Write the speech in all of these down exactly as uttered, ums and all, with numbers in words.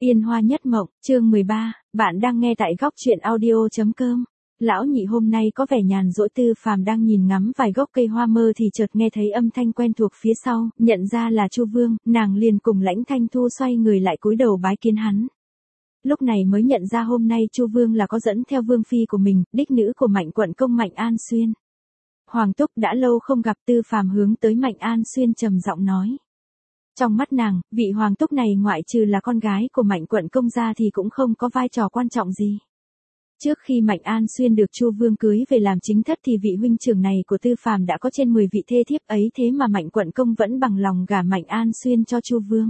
Yên Hoa Nhất Mộng, chương mười ba, bạn đang nghe tại góc truyện audio.com. Lão nhị hôm nay có vẻ nhàn rỗi. Tư Phàm đang nhìn ngắm vài gốc cây hoa mơ thì chợt nghe thấy âm thanh quen thuộc phía sau, nhận ra là Chu Vương, nàng liền cùng Lãnh Thanh Thu xoay người lại cúi đầu bái kiến hắn. Lúc này mới nhận ra hôm nay Chu Vương là có dẫn theo vương phi của mình, đích nữ của Mạnh quận công Mạnh An Xuyên. Hoàng Túc đã lâu không gặp. Tư Phàm hướng tới Mạnh An Xuyên trầm giọng nói. Trong mắt nàng, vị Hoàng Túc này ngoại trừ là con gái của Mạnh quận công ra thì cũng không có vai trò quan trọng gì. Trước khi Mạnh An Xuyên được Chu Vương cưới về làm chính thất thì vị huynh trưởng này của Tư Phàm đã có trên mười vị thê thiếp ấy, thế mà Mạnh quận công vẫn bằng lòng gả Mạnh An Xuyên cho Chu Vương.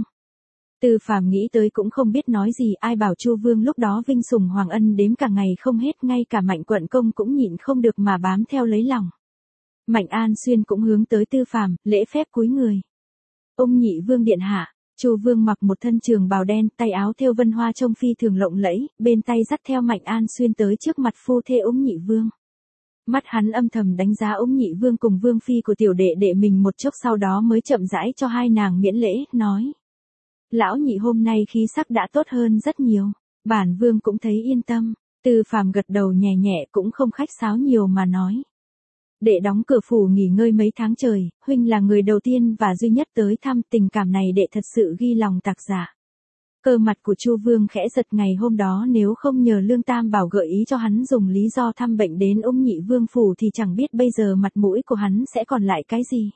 Tư Phàm nghĩ tới cũng không biết nói gì, ai bảo Chu Vương lúc đó vinh sủng hoàng ân đếm cả ngày không hết, ngay cả Mạnh quận công cũng nhịn không được mà bám theo lấy lòng. Mạnh An Xuyên cũng hướng tới Tư Phàm, lễ phép cúi người. Ông nhị vương điện hạ. Chu Vương mặc một thân trường bào đen, tay áo thêu vân hoa trông phi thường lộng lẫy, bên tay dắt theo Mạnh An Xuyên tới trước mặt phu thê ông nhị vương. Mắt hắn âm thầm đánh giá ông nhị vương cùng vương phi của tiểu đệ đệ mình một chốc, sau đó mới chậm rãi cho hai nàng miễn lễ, nói: Lão nhị hôm nay khí sắc đã tốt hơn rất nhiều, bản vương cũng thấy yên tâm. Tư Phàm gật đầu nhẹ nhẹ, cũng không khách sáo nhiều mà nói: Đệ đóng cửa phủ nghỉ ngơi mấy tháng trời, huynh là người đầu tiên và duy nhất tới thăm, tình cảm này đệ thật sự ghi lòng tạc dạ. Cơ mặt của Chu Vương khẽ giật, ngày hôm đó nếu không nhờ Lương Tam Bảo gợi ý cho hắn dùng lý do thăm bệnh đến ông nhị vương phủ thì chẳng biết bây giờ mặt mũi của hắn sẽ còn lại cái gì.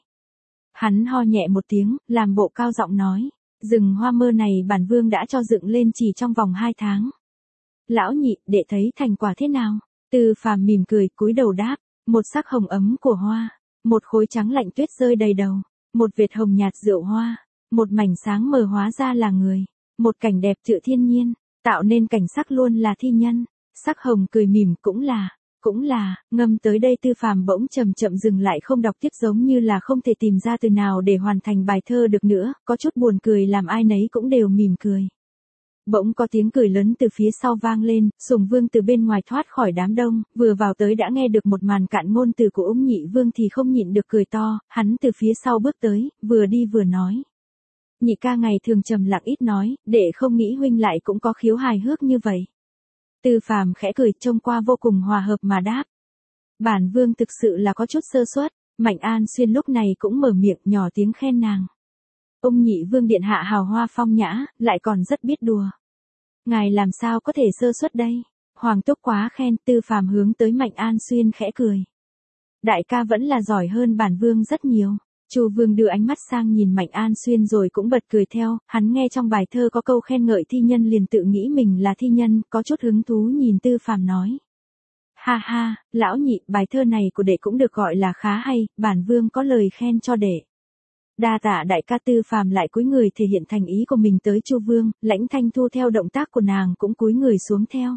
Hắn ho nhẹ một tiếng, làm bộ cao giọng nói: Rừng hoa mơ này bản vương đã cho dựng lên chỉ trong vòng hai tháng. Lão nhị, đệ thấy thành quả thế nào? Tư Phàm mỉm cười, cúi đầu đáp: Một sắc hồng ấm của hoa, một khối trắng lạnh tuyết rơi đầy đầu, một vệt hồng nhạt rượu hoa, một mảnh sáng mờ hóa ra là người, một cảnh đẹp tựa thiên nhiên, tạo nên cảnh sắc luôn là thi nhân. Sắc hồng cười mỉm, cũng là, cũng là, ngâm tới đây Tư Phàm bỗng chậm chậm dừng lại, không đọc tiếp, giống như là không thể tìm ra từ nào để hoàn thành bài thơ được nữa, có chút buồn cười làm ai nấy cũng đều mỉm cười. Bỗng có tiếng cười lớn từ phía sau vang lên, Sùng Vương từ bên ngoài thoát khỏi đám đông, vừa vào tới đã nghe được một màn cạn ngôn từ của ông nhị vương thì không nhịn được cười to, hắn từ phía sau bước tới, vừa đi vừa nói: Nhị ca ngày thường trầm lặng ít nói, đệ không nghĩ huynh lại cũng có khiếu hài hước như vậy. Tư Phàm khẽ cười, trông qua vô cùng hòa hợp mà đáp: Bản vương thực sự là có chút sơ suất. Mạnh An Xuyên lúc này cũng mở miệng nhỏ tiếng khen nàng: Ông nhị vương điện hạ hào hoa phong nhã, lại còn rất biết đùa. Ngài làm sao có thể sơ suất đây? Hoàng Túc quá khen. Tư Phàm hướng tới Mạnh An Xuyên khẽ cười: Đại ca vẫn là giỏi hơn bản vương rất nhiều. Chu Vương đưa ánh mắt sang nhìn Mạnh An Xuyên rồi cũng bật cười theo, hắn nghe trong bài thơ có câu khen ngợi thi nhân liền tự nghĩ mình là thi nhân, có chút hứng thú nhìn Tư Phàm nói: Ha ha, lão nhị, bài thơ này của đệ cũng được gọi là khá hay, bản vương có lời khen cho đệ. Đa tạ đại ca. Tư Phàm lại cúi người thể hiện thành ý của mình tới Chu Vương, Lãnh Thanh Thu theo động tác của nàng cũng cúi người xuống theo.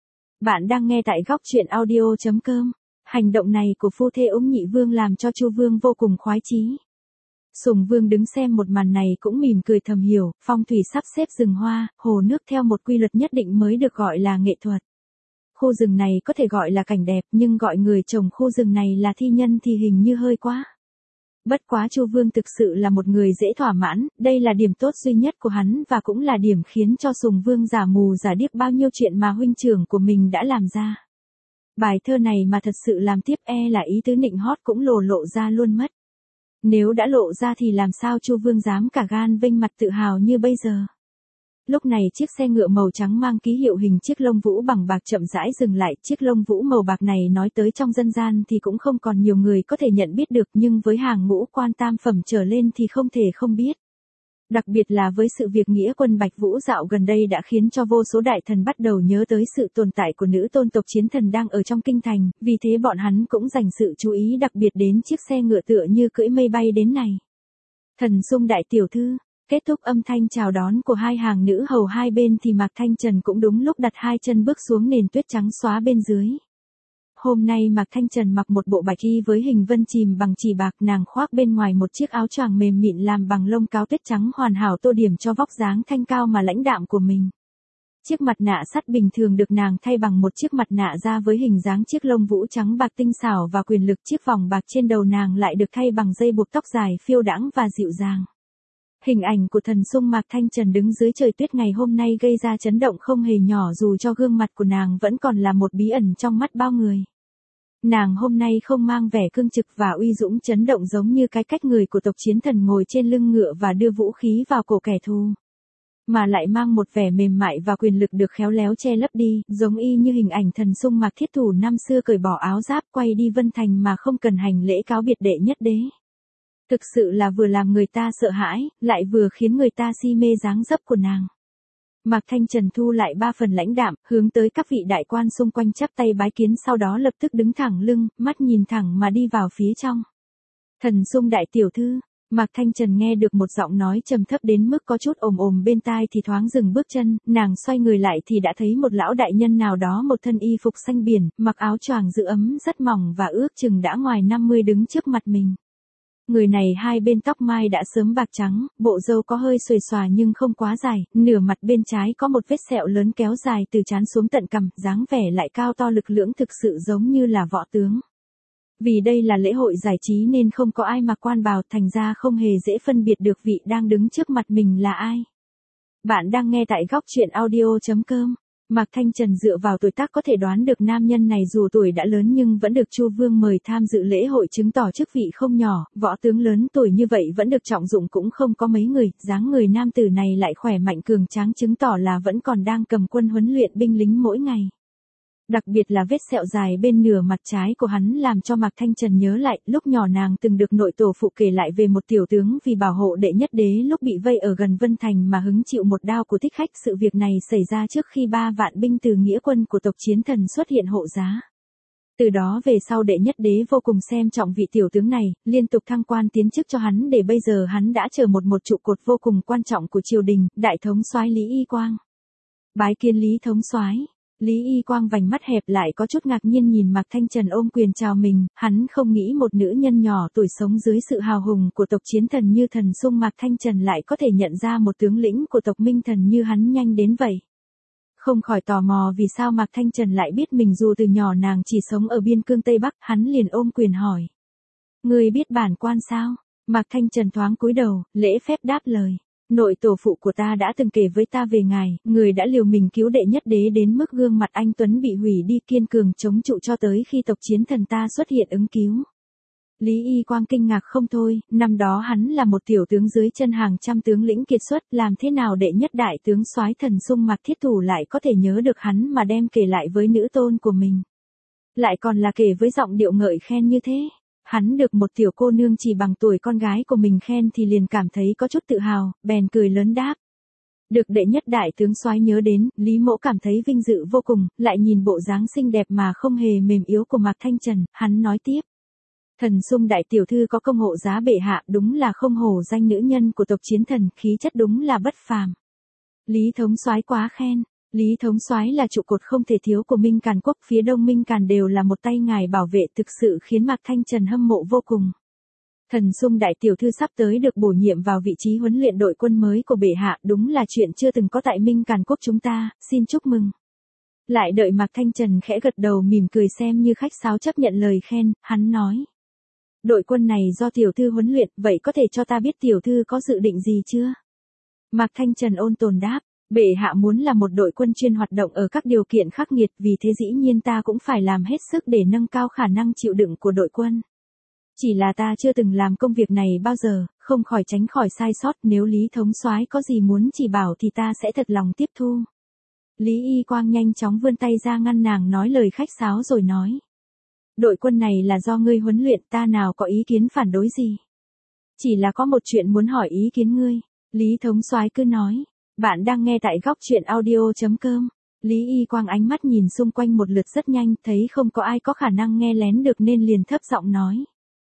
Bạn đang nghe tại góc truyện audio.com. Hành động này của phu thê ông nhị vương làm cho Chu Vương vô cùng khoái chí. Sùng Vương đứng xem một màn này cũng mỉm cười thầm hiểu, phong thủy sắp xếp rừng hoa, hồ nước theo một quy luật nhất định mới được gọi là nghệ thuật. Khu rừng này có thể gọi là cảnh đẹp, nhưng gọi người trồng khu rừng này là thi nhân thì hình như hơi quá. Bất quá Chu Vương thực sự là một người dễ thỏa mãn, đây là điểm tốt duy nhất của hắn và cũng là điểm khiến cho Sùng Vương giả mù giả điếc bao nhiêu chuyện mà huynh trưởng của mình đã làm ra. Bài thơ này mà thật sự làm tiếp e là ý tứ nịnh hót cũng lộ lộ ra luôn mất. Nếu đã lộ ra thì làm sao Chu Vương dám cả gan vênh mặt tự hào như bây giờ. Lúc này chiếc xe ngựa màu trắng mang ký hiệu hình chiếc lông vũ bằng bạc chậm rãi dừng lại. Chiếc lông vũ màu bạc này nói tới trong dân gian thì cũng không còn nhiều người có thể nhận biết được, nhưng với hàng ngũ quan tam phẩm trở lên thì không thể không biết. Đặc biệt là với sự việc nghĩa quân Bạch Vũ dạo gần đây đã khiến cho vô số đại thần bắt đầu nhớ tới sự tồn tại của nữ tôn tộc chiến thần đang ở trong kinh thành, vì thế bọn hắn cũng dành sự chú ý đặc biệt đến chiếc xe ngựa tựa như cưỡi mây bay đến này. Thần Sung đại tiểu thư. Kết thúc âm thanh chào đón của hai hàng nữ hầu hai bên thì Mạc Thanh Trần cũng đúng lúc đặt hai chân bước xuống nền tuyết trắng xóa bên dưới. Hôm nay Mạc Thanh Trần mặc một bộ bạch y với hình vân chìm bằng chỉ bạc, nàng khoác bên ngoài một chiếc áo choàng mềm mịn làm bằng lông cáo tuyết trắng hoàn hảo tô điểm cho vóc dáng thanh cao mà lãnh đạm của mình. Chiếc mặt nạ sắt bình thường được nàng thay bằng một chiếc mặt nạ da với hình dáng chiếc lông vũ trắng bạc tinh xảo và quyền lực. Chiếc vòng bạc trên đầu nàng lại được thay bằng dây buộc tóc dài phiêu đãng và dịu dàng. Hình ảnh của thần sung Mạc Thanh Trần đứng dưới trời tuyết ngày hôm nay gây ra chấn động không hề nhỏ dù cho gương mặt của nàng vẫn còn là một bí ẩn trong mắt bao người. Nàng hôm nay không mang vẻ cương trực và uy dũng chấn động giống như cái cách người của tộc chiến thần ngồi trên lưng ngựa và đưa vũ khí vào cổ kẻ thù. Mà lại mang một vẻ mềm mại và quyền lực được khéo léo che lấp đi, giống y như hình ảnh thần sung Mạc Thiết Thủ năm xưa cởi bỏ áo giáp quay đi Vân Thành mà không cần hành lễ cáo biệt đệ nhất đế. Thực sự là vừa làm người ta sợ hãi, lại vừa khiến người ta si mê dáng dấp của nàng. Mạc Thanh Trần thu lại ba phần lãnh đạm, hướng tới các vị đại quan xung quanh chắp tay bái kiến sau đó lập tức đứng thẳng lưng, mắt nhìn thẳng mà đi vào phía trong. Thần sung đại tiểu thư, Mạc Thanh Trần nghe được một giọng nói trầm thấp đến mức có chút ồm ồm bên tai thì thoáng dừng bước chân, nàng xoay người lại thì đã thấy một lão đại nhân nào đó một thân y phục xanh biển, mặc áo choàng giữ ấm rất mỏng và ước chừng đã ngoài năm mươi đứng trước mặt mình. Người này hai bên tóc mai đã sớm bạc trắng, bộ râu có hơi xuề xòa nhưng không quá dài, nửa mặt bên trái có một vết sẹo lớn kéo dài từ trán xuống tận cằm, dáng vẻ lại cao to lực lưỡng thực sự giống như là võ tướng. Vì đây là lễ hội giải trí nên không có ai mặc quan bào, thành ra không hề dễ phân biệt được vị đang đứng trước mặt mình là ai. Bạn đang nghe tại góc truyện audio chấm com. Mạc Thanh Trần dựa vào tuổi tác có thể đoán được nam nhân này dù tuổi đã lớn nhưng vẫn được Chu Vương mời tham dự lễ hội chứng tỏ chức vị không nhỏ, võ tướng lớn tuổi như vậy vẫn được trọng dụng cũng không có mấy người, dáng người nam tử này lại khỏe mạnh cường tráng chứng tỏ là vẫn còn đang cầm quân huấn luyện binh lính mỗi ngày. Đặc biệt là vết sẹo dài bên nửa mặt trái của hắn làm cho Mạc Thanh Trần nhớ lại, lúc nhỏ nàng từng được nội tổ phụ kể lại về một tiểu tướng vì bảo hộ đệ nhất đế lúc bị vây ở gần Vân Thành mà hứng chịu một đao của Thích Khách. Sự việc này xảy ra trước khi ba vạn binh từ nghĩa quân của tộc chiến thần xuất hiện hộ giá. Từ đó về sau đệ nhất đế vô cùng xem trọng vị tiểu tướng này, liên tục thăng quan tiến chức cho hắn để bây giờ hắn đã trở một một trụ cột vô cùng quan trọng của triều đình, đại thống soái Lý Y Quang. Bái kiến Lý thống soái. Lý Y Quang vành mắt hẹp lại có chút ngạc nhiên nhìn Mạc Thanh Trần ôm quyền chào mình, hắn không nghĩ một nữ nhân nhỏ tuổi sống dưới sự hào hùng của tộc chiến thần như thần sung Mạc Thanh Trần lại có thể nhận ra một tướng lĩnh của tộc Minh Thần như hắn nhanh đến vậy. Không khỏi tò mò vì sao Mạc Thanh Trần lại biết mình dù từ nhỏ nàng chỉ sống ở biên cương Tây Bắc, hắn liền ôm quyền hỏi. Ngươi biết bản quan sao? Mạc Thanh Trần thoáng cúi đầu, lễ phép đáp lời. Nội tổ phụ của ta đã từng kể với ta về ngài, người đã liều mình cứu đệ nhất đế đến mức gương mặt anh Tuấn bị hủy đi, kiên cường chống trụ cho tới khi tộc chiến thần ta xuất hiện ứng cứu. Lý Y Quang kinh ngạc không thôi, năm đó hắn là một tiểu tướng dưới chân hàng trăm tướng lĩnh kiệt xuất, làm thế nào đệ nhất đại tướng soái thần sung Mạc Thiết Thủ lại có thể nhớ được hắn mà đem kể lại với nữ tôn của mình. Lại còn là kể với giọng điệu ngợi khen như thế. Hắn được một tiểu cô nương chỉ bằng tuổi con gái của mình khen thì liền cảm thấy có chút tự hào, bèn cười lớn đáp. Được đệ nhất đại tướng soái nhớ đến, Lý Mỗ cảm thấy vinh dự vô cùng, lại nhìn bộ dáng xinh đẹp mà không hề mềm yếu của Mạc Thanh Trần, hắn nói tiếp. Thần sung đại tiểu thư có công hộ giá bệ hạ, đúng là không hổ danh nữ nhân của tộc chiến thần, khí chất đúng là bất phàm. Lý thống soái quá khen. Lý thống soái là trụ cột không thể thiếu của Minh Càn quốc, phía đông Minh Càn đều là một tay ngài bảo vệ, thực sự khiến Mạc Thanh Trần hâm mộ vô cùng. Thần sung đại tiểu thư sắp tới được bổ nhiệm vào vị trí huấn luyện đội quân mới của bệ hạ, đúng là chuyện chưa từng có tại Minh Càn quốc chúng ta, xin chúc mừng. Lại đợi Mạc Thanh Trần khẽ gật đầu mỉm cười xem như khách sáo chấp nhận lời khen, hắn nói. Đội quân này do tiểu thư huấn luyện, vậy có thể cho ta biết tiểu thư có dự định gì chưa? Mạc Thanh Trần ôn tồn đáp. Bệ hạ muốn là một đội quân chuyên hoạt động ở các điều kiện khắc nghiệt, vì thế dĩ nhiên ta cũng phải làm hết sức để nâng cao khả năng chịu đựng của đội quân. Chỉ là ta chưa từng làm công việc này bao giờ, không khỏi tránh khỏi sai sót, nếu Lý thống soái có gì muốn chỉ bảo thì ta sẽ thật lòng tiếp thu. Lý Y Quang nhanh chóng vươn tay ra ngăn nàng nói lời khách sáo rồi nói. Đội quân này là do ngươi huấn luyện, ta nào có ý kiến phản đối gì. Chỉ là có một chuyện muốn hỏi ý kiến ngươi. Lý thống soái cứ nói. Bạn đang nghe tại góc truyện audio chấm com. Lý Y Quang ánh mắt nhìn xung quanh một lượt rất nhanh, thấy không có ai có khả năng nghe lén được nên liền thấp giọng nói.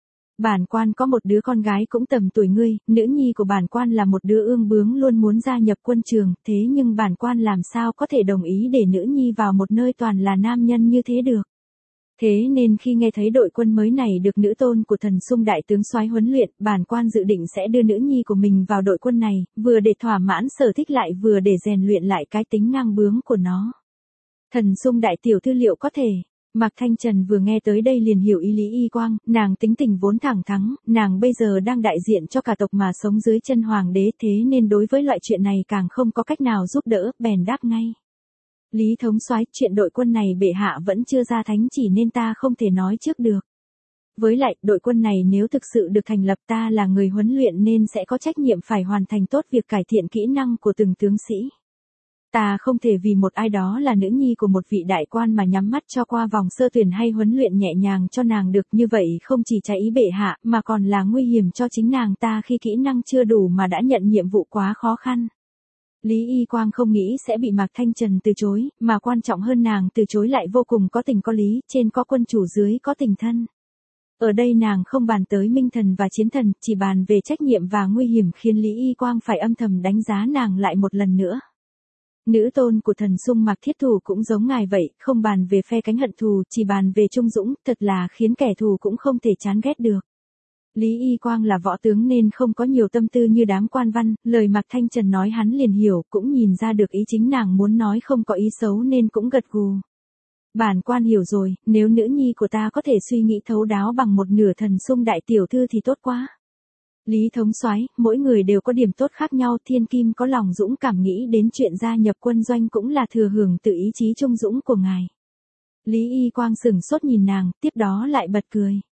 Bản quan có một đứa con gái cũng tầm tuổi ngươi, nữ nhi của bản quan là một đứa ương bướng luôn muốn gia nhập quân trường, thế nhưng bản quan làm sao có thể đồng ý để nữ nhi vào một nơi toàn là nam nhân như thế được. Thế nên khi nghe thấy đội quân mới này được nữ tôn của thần sung đại tướng soái huấn luyện, bản quan dự định sẽ đưa nữ nhi của mình vào đội quân này, vừa để thỏa mãn sở thích lại vừa để rèn luyện lại cái tính ngang bướng của nó. Thần sung đại tiểu thư liệu có thể, Mạc Thanh Trần vừa nghe tới đây liền hiểu ý Lý Y Quang, nàng tính tình vốn thẳng thắn, nàng bây giờ đang đại diện cho cả tộc mà sống dưới chân hoàng đế, thế nên đối với loại chuyện này càng không có cách nào giúp đỡ, bèn đáp ngay. Lý thống soái, chuyện đội quân này bệ hạ vẫn chưa ra thánh chỉ nên ta không thể nói trước được. Với lại, đội quân này nếu thực sự được thành lập, ta là người huấn luyện nên sẽ có trách nhiệm phải hoàn thành tốt việc cải thiện kỹ năng của từng tướng sĩ. Ta không thể vì một ai đó là nữ nhi của một vị đại quan mà nhắm mắt cho qua vòng sơ tuyển hay huấn luyện nhẹ nhàng cho nàng được, như vậy không chỉ trái ý bệ hạ mà còn là nguy hiểm cho chính nàng ta khi kỹ năng chưa đủ mà đã nhận nhiệm vụ quá khó khăn. Lý Y Quang không nghĩ sẽ bị Mạc Thanh Trần từ chối, mà quan trọng hơn nàng từ chối lại vô cùng có tình có lý, trên có quân chủ dưới có tình thân. Ở đây nàng không bàn tới minh thần và chiến thần, chỉ bàn về trách nhiệm và nguy hiểm khiến Lý Y Quang phải âm thầm đánh giá nàng lại một lần nữa. Nữ tôn của thần sung Mạc Thiết Thủ cũng giống ngài vậy, không bàn về phe cánh hận thù, chỉ bàn về trung dũng, thật là khiến kẻ thù cũng không thể chán ghét được. Lý Y Quang là võ tướng nên không có nhiều tâm tư như đám quan văn, lời Mạc Thanh Trần nói hắn liền hiểu, cũng nhìn ra được ý chính nàng muốn nói không có ý xấu nên cũng gật gù. Bản quan hiểu rồi, nếu nữ nhi của ta có thể suy nghĩ thấu đáo bằng một nửa thần sung đại tiểu thư thì tốt quá. Lý thống soái, mỗi người đều có điểm tốt khác nhau, thiên kim có lòng dũng cảm nghĩ đến chuyện gia nhập quân doanh cũng là thừa hưởng từ ý chí trung dũng của ngài. Lý Y Quang sửng sốt nhìn nàng, tiếp đó lại bật cười.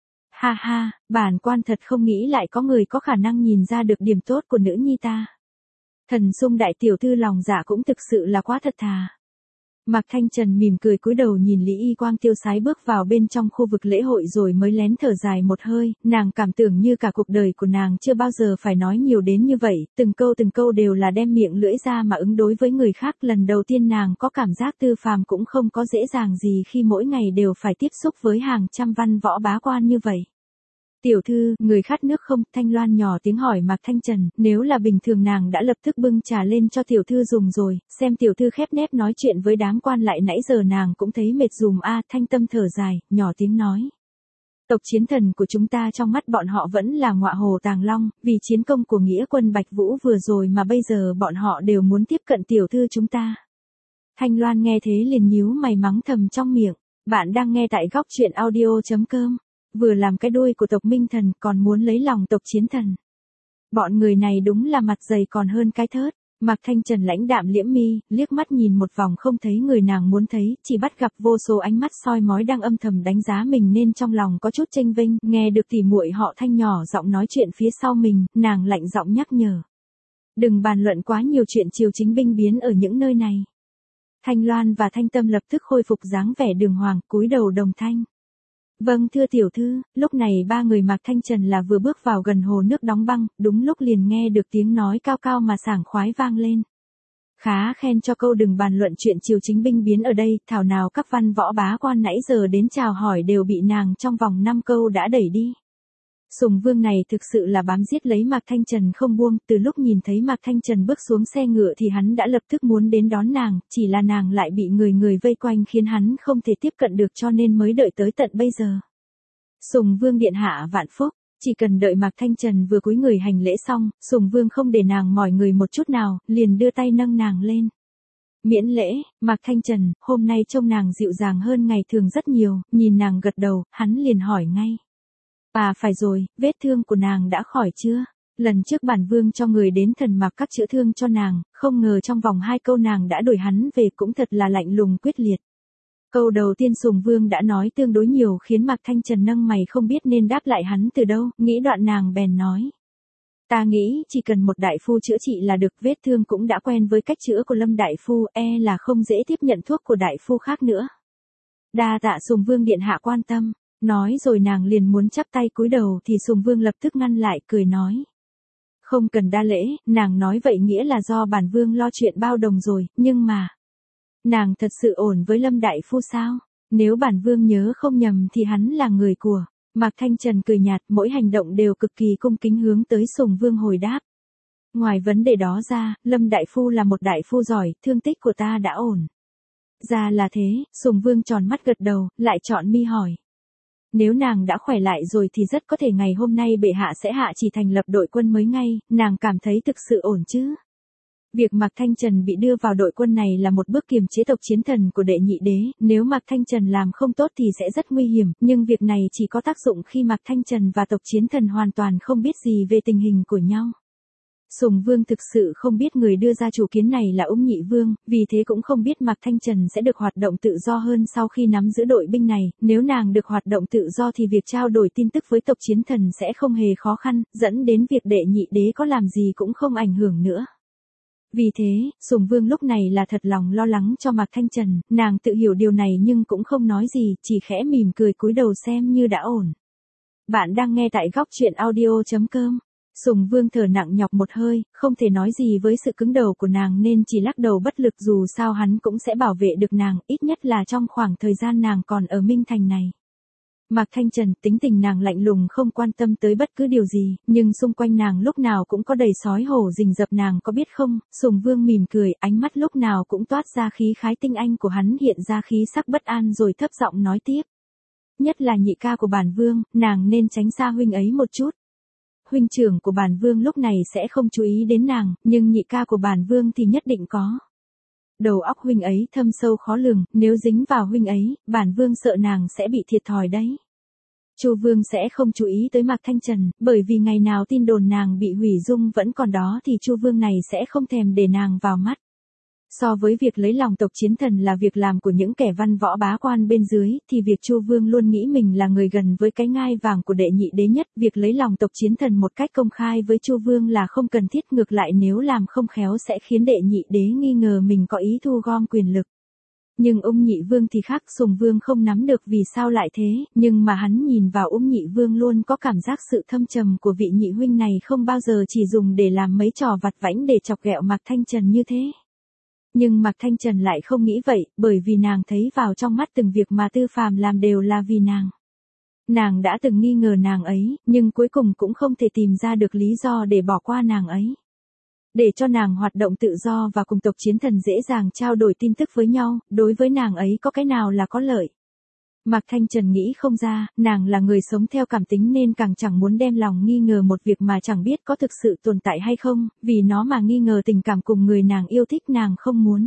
Ha ha, bản quan thật không nghĩ lại có người có khả năng nhìn ra được điểm tốt của nữ nhi ta. Thần sung đại tiểu thư lòng dạ cũng thực sự là quá thật thà. Mạc Thanh Trần mỉm cười cúi đầu nhìn Lý Y Quang tiêu sái bước vào bên trong khu vực lễ hội rồi mới lén thở dài một hơi, nàng cảm tưởng như cả cuộc đời của nàng chưa bao giờ phải nói nhiều đến như vậy, từng câu từng câu đều là đem miệng lưỡi ra mà ứng đối với người khác, lần đầu tiên nàng có cảm giác Tư Phàm cũng không có dễ dàng gì khi mỗi ngày đều phải tiếp xúc với hàng trăm văn võ bá quan như vậy. Tiểu thư, người khát nước không? Thanh Loan nhỏ tiếng hỏi Mạc Thanh Trần, nếu là bình thường nàng đã lập tức bưng trà lên cho tiểu thư dùng rồi, xem tiểu thư khép nép nói chuyện với đám quan lại nãy giờ nàng cũng thấy mệt dùm a. Thanh Tâm thở dài, nhỏ tiếng nói. Tộc chiến thần của chúng ta trong mắt bọn họ vẫn là ngọa hồ tàng long, vì chiến công của nghĩa quân Bạch Vũ vừa rồi mà bây giờ bọn họ đều muốn tiếp cận tiểu thư chúng ta. Thanh Loan nghe thế liền nhíu mày mắng thầm trong miệng, bạn đang nghe tại góc truyện audio chấm com. Vừa làm cái đuôi của tộc Minh Thần còn muốn lấy lòng tộc chiến thần. Bọn người này đúng là mặt dày còn hơn cái thớt. Mạc Thanh Trần lãnh đạm liễm mi, liếc mắt nhìn một vòng không thấy người nàng muốn thấy, chỉ bắt gặp vô số ánh mắt soi mói đang âm thầm đánh giá mình nên trong lòng có chút chênh vênh, nghe được tỉ muội họ Thanh nhỏ giọng nói chuyện phía sau mình, nàng lạnh giọng nhắc nhở. Đừng bàn luận quá nhiều chuyện triều chính binh biến ở những nơi này. Thanh Loan và Thanh Tâm lập tức khôi phục dáng vẻ đường hoàng, cúi đầu đồng thanh. Vâng thưa tiểu thư, lúc này ba người Mạc Thanh Trần là vừa bước vào gần hồ nước đóng băng, đúng lúc liền nghe được tiếng nói cao cao mà sảng khoái vang lên. Khá khen cho câu đừng bàn luận chuyện triều chính binh biến ở đây, thảo nào các văn võ bá quan nãy giờ đến chào hỏi đều bị nàng trong vòng năm câu đã đẩy đi. Sùng Vương này thực sự là bám giết lấy Mạc Thanh Trần không buông, từ lúc nhìn thấy Mạc Thanh Trần bước xuống xe ngựa thì hắn đã lập tức muốn đến đón nàng, chỉ là nàng lại bị người người vây quanh khiến hắn không thể tiếp cận được cho nên mới đợi tới tận bây giờ. Sùng Vương điện hạ vạn phúc, chỉ cần đợi Mạc Thanh Trần vừa cúi người hành lễ xong, Sùng Vương không để nàng mỏi người một chút nào, liền đưa tay nâng nàng lên. Miễn lễ, Mạc Thanh Trần, hôm nay trông nàng dịu dàng hơn ngày thường rất nhiều, nhìn nàng gật đầu, hắn liền hỏi ngay. À phải rồi, vết thương của nàng đã khỏi chưa? Lần trước bản vương cho người đến thần mạc các chữa thương cho nàng, không ngờ trong vòng hai câu nàng đã đuổi hắn về, cũng thật là lạnh lùng quyết liệt. Câu đầu tiên Sùng Vương đã nói tương đối nhiều khiến Mạc Thanh Trần nâng mày không biết nên đáp lại hắn từ đâu, nghĩ đoạn nàng bèn nói. Ta nghĩ chỉ cần một đại phu chữa trị là được, vết thương cũng đã quen với cách chữa của Lâm đại phu, e là không dễ tiếp nhận thuốc của đại phu khác nữa. Đa tạ Sùng Vương điện hạ quan tâm. Nói rồi nàng liền muốn chắp tay cúi đầu thì Sùng Vương lập tức ngăn lại cười nói. Không cần đa lễ, nàng nói vậy nghĩa là do bản vương lo chuyện bao đồng rồi, nhưng mà. Nàng thật sự ổn với Lâm đại phu sao? Nếu bản vương nhớ không nhầm thì hắn là người của. Mạc Thanh Trần cười nhạt, mỗi hành động đều cực kỳ cung kính hướng tới Sùng Vương hồi đáp. Ngoài vấn đề đó ra, Lâm đại phu là một đại phu giỏi, thương tích của ta đã ổn. Ra là thế, Sùng Vương tròn mắt gật đầu, lại chọn mi hỏi. Nếu nàng đã khỏe lại rồi thì rất có thể ngày hôm nay bệ hạ sẽ hạ chỉ thành lập đội quân mới ngay, nàng cảm thấy thực sự ổn chứ? Việc Mạc Thanh Trần bị đưa vào đội quân này là một bước kiềm chế tộc chiến thần của đệ nhị đế, nếu Mạc Thanh Trần làm không tốt thì sẽ rất nguy hiểm, nhưng việc này chỉ có tác dụng khi Mạc Thanh Trần và tộc chiến thần hoàn toàn không biết gì về tình hình của nhau. Sùng Vương thực sự không biết người đưa ra chủ kiến này là Ung Nhị Vương, vì thế cũng không biết Mạc Thanh Trần sẽ được hoạt động tự do hơn sau khi nắm giữ đội binh này, nếu nàng được hoạt động tự do thì việc trao đổi tin tức với tộc chiến thần sẽ không hề khó khăn, dẫn đến việc đệ nhị đế có làm gì cũng không ảnh hưởng nữa. Vì thế, Sùng Vương lúc này là thật lòng lo lắng cho Mạc Thanh Trần, nàng tự hiểu điều này nhưng cũng không nói gì, chỉ khẽ mỉm cười cúi đầu xem như đã ổn. Bạn đang nghe tại góc truyện audio chấm com. Sùng Vương thở nặng nhọc một hơi, không thể nói gì với sự cứng đầu của nàng nên chỉ lắc đầu bất lực, dù sao hắn cũng sẽ bảo vệ được nàng, ít nhất là trong khoảng thời gian nàng còn ở Minh Thành này. Mạc Thanh Trần, tính tình nàng lạnh lùng không quan tâm tới bất cứ điều gì, nhưng xung quanh nàng lúc nào cũng có đầy sói hổ rình rập, nàng có biết không? Sùng Vương mỉm cười, ánh mắt lúc nào cũng toát ra khí khái tinh anh của hắn hiện ra khí sắc bất an rồi thấp giọng nói tiếp. Nhất là nhị ca của bản vương, nàng nên tránh xa huynh ấy một chút. Huynh trưởng của bản vương lúc này sẽ không chú ý đến nàng, nhưng nhị ca của bản vương thì nhất định có. Đầu óc huynh ấy thâm sâu khó lường, nếu dính vào huynh ấy, bản vương sợ nàng sẽ bị thiệt thòi đấy. Chu Vương sẽ không chú ý tới Mạc Thanh Trần, bởi vì ngày nào tin đồn nàng bị hủy dung vẫn còn đó thì Chu Vương này sẽ không thèm để nàng vào mắt. So với việc lấy lòng tộc chiến thần là việc làm của những kẻ văn võ bá quan bên dưới, thì việc Chu Vương luôn nghĩ mình là người gần với cái ngai vàng của đệ nhị đế nhất, việc lấy lòng tộc chiến thần một cách công khai với Chu Vương là không cần thiết, ngược lại nếu làm không khéo sẽ khiến đệ nhị đế nghi ngờ mình có ý thu gom quyền lực. Nhưng Ung Nhị Vương thì khác, Sùng Vương không nắm được vì sao lại thế, nhưng mà hắn nhìn vào Ung Nhị Vương luôn có cảm giác sự thâm trầm của vị nhị huynh này không bao giờ chỉ dùng để làm mấy trò vặt vãnh để chọc ghẹo Mạc Thanh Trần như thế. Nhưng Mạc Thanh Trần lại không nghĩ vậy, bởi vì nàng thấy vào trong mắt từng việc mà Tư Phàm làm đều là vì nàng. Nàng đã từng nghi ngờ nàng ấy, nhưng cuối cùng cũng không thể tìm ra được lý do để bỏ qua nàng ấy. Để cho nàng hoạt động tự do và cùng tộc chiến thần dễ dàng trao đổi tin tức với nhau, đối với nàng ấy có cái nào là có lợi. Mạc Thanh Trần nghĩ không ra, nàng là người sống theo cảm tính nên càng chẳng muốn đem lòng nghi ngờ một việc mà chẳng biết có thực sự tồn tại hay không, vì nó mà nghi ngờ tình cảm cùng người nàng yêu thích nàng không muốn.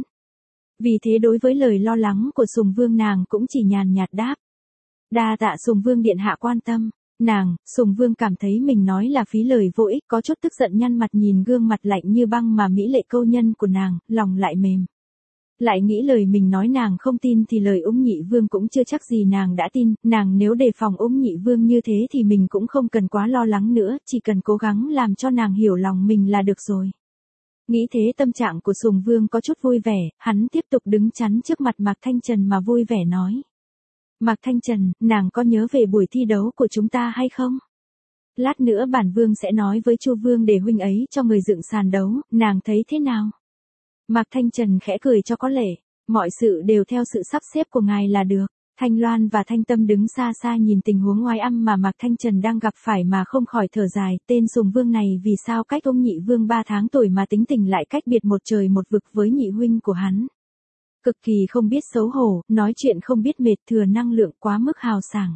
Vì thế đối với lời lo lắng của Sùng Vương nàng cũng chỉ nhàn nhạt đáp. Đa tạ Sùng Vương điện hạ quan tâm. Nàng, Sùng Vương cảm thấy mình nói là phí lời vô ích, có chút tức giận nhăn mặt nhìn gương mặt lạnh như băng mà mỹ lệ câu nhân của nàng, lòng lại mềm. Lại nghĩ lời mình nói nàng không tin thì lời Ung Nhị Vương cũng chưa chắc gì nàng đã tin, nàng nếu đề phòng Ung Nhị Vương như thế thì mình cũng không cần quá lo lắng nữa, chỉ cần cố gắng làm cho nàng hiểu lòng mình là được rồi. Nghĩ thế tâm trạng của Sùng Vương có chút vui vẻ, hắn tiếp tục đứng chắn trước mặt Mạc Thanh Trần mà vui vẻ nói. Mạc Thanh Trần, nàng có nhớ về buổi thi đấu của chúng ta hay không? Lát nữa bản vương sẽ nói với Chu Vương để huynh ấy cho người dựng sàn đấu, nàng thấy thế nào? Mạc Thanh Trần khẽ cười cho có lệ, mọi sự đều theo sự sắp xếp của ngài là được. Thanh Loan và Thanh Tâm đứng xa xa nhìn tình huống oái âm mà Mạc Thanh Trần đang gặp phải mà không khỏi thở dài, tên Sùng Vương này vì sao cách ông nhị vương ba tháng tuổi mà tính tình lại cách biệt một trời một vực với nhị huynh của hắn. Cực kỳ không biết xấu hổ, nói chuyện không biết mệt, thừa năng lượng quá mức hào sảng.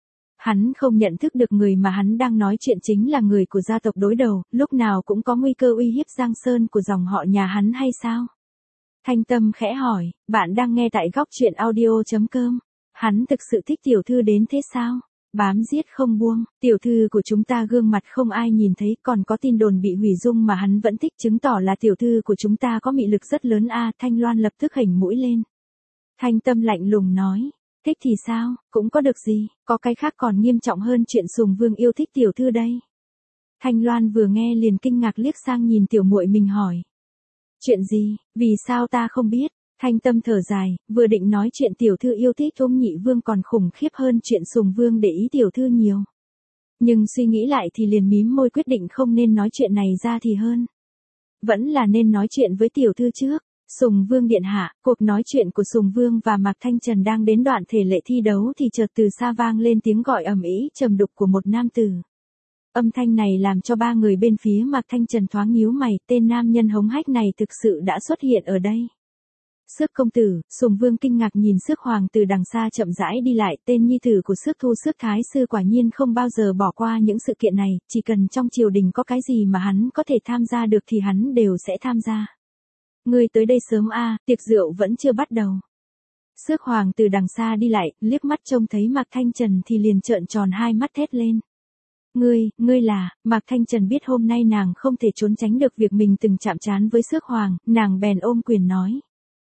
Hắn không nhận thức được người mà hắn đang nói chuyện chính là người của gia tộc đối đầu, lúc nào cũng có nguy cơ uy hiếp Giang Sơn của dòng họ nhà hắn hay sao? Thanh Tâm khẽ hỏi, bạn đang nghe tại góc truyện audio chấm com. Hắn thực sự thích tiểu thư đến thế sao? Bám giết không buông, tiểu thư của chúng ta gương mặt không ai nhìn thấy, còn có tin đồn bị hủy dung mà hắn vẫn thích, chứng tỏ là tiểu thư của chúng ta có mị lực rất lớn a. Thanh Loan lập tức hỉnh mũi lên. Thanh Tâm lạnh lùng nói, thích thì sao, cũng có được gì, có cái khác còn nghiêm trọng hơn chuyện Sùng Vương yêu thích tiểu thư đây. Thanh Loan vừa nghe liền kinh ngạc liếc sang nhìn tiểu muội mình hỏi. Chuyện gì, vì sao ta không biết? Thanh Tâm thở dài, vừa định nói chuyện tiểu thư yêu thích Ung Nhị Vương còn khủng khiếp hơn chuyện Sùng Vương để ý tiểu thư nhiều. Nhưng suy nghĩ lại thì liền mím môi quyết định không nên nói chuyện này ra thì hơn. Vẫn là nên nói chuyện với tiểu thư trước. Sùng Vương điện hạ, cuộc nói chuyện của Sùng Vương và Mạc Thanh Trần đang đến đoạn thể lệ thi đấu thì chợt từ xa vang lên tiếng gọi ầm ĩ trầm đục của một nam tử. Âm thanh này làm cho ba người bên phía Mạc Thanh Trần thoáng nhíu mày, tên nam nhân hống hách này thực sự đã xuất hiện ở đây. Xước công tử, Sùng Vương kinh ngạc nhìn Xước hoàng từ đằng xa chậm rãi đi lại, tên nhi tử của Xước Thu Xước Thái sư quả nhiên không bao giờ bỏ qua những sự kiện này, chỉ cần trong triều đình có cái gì mà hắn có thể tham gia được thì hắn đều sẽ tham gia. Ngươi tới đây sớm a, tiệc rượu vẫn chưa bắt đầu. Xước Hoàng từ đằng xa đi lại, liếc mắt trông thấy Mạc Thanh Trần thì liền trợn tròn hai mắt thét lên. Ngươi, ngươi là, Mạc Thanh Trần biết hôm nay nàng không thể trốn tránh được việc mình từng chạm trán với Xước Hoàng, nàng bèn ôm quyền nói.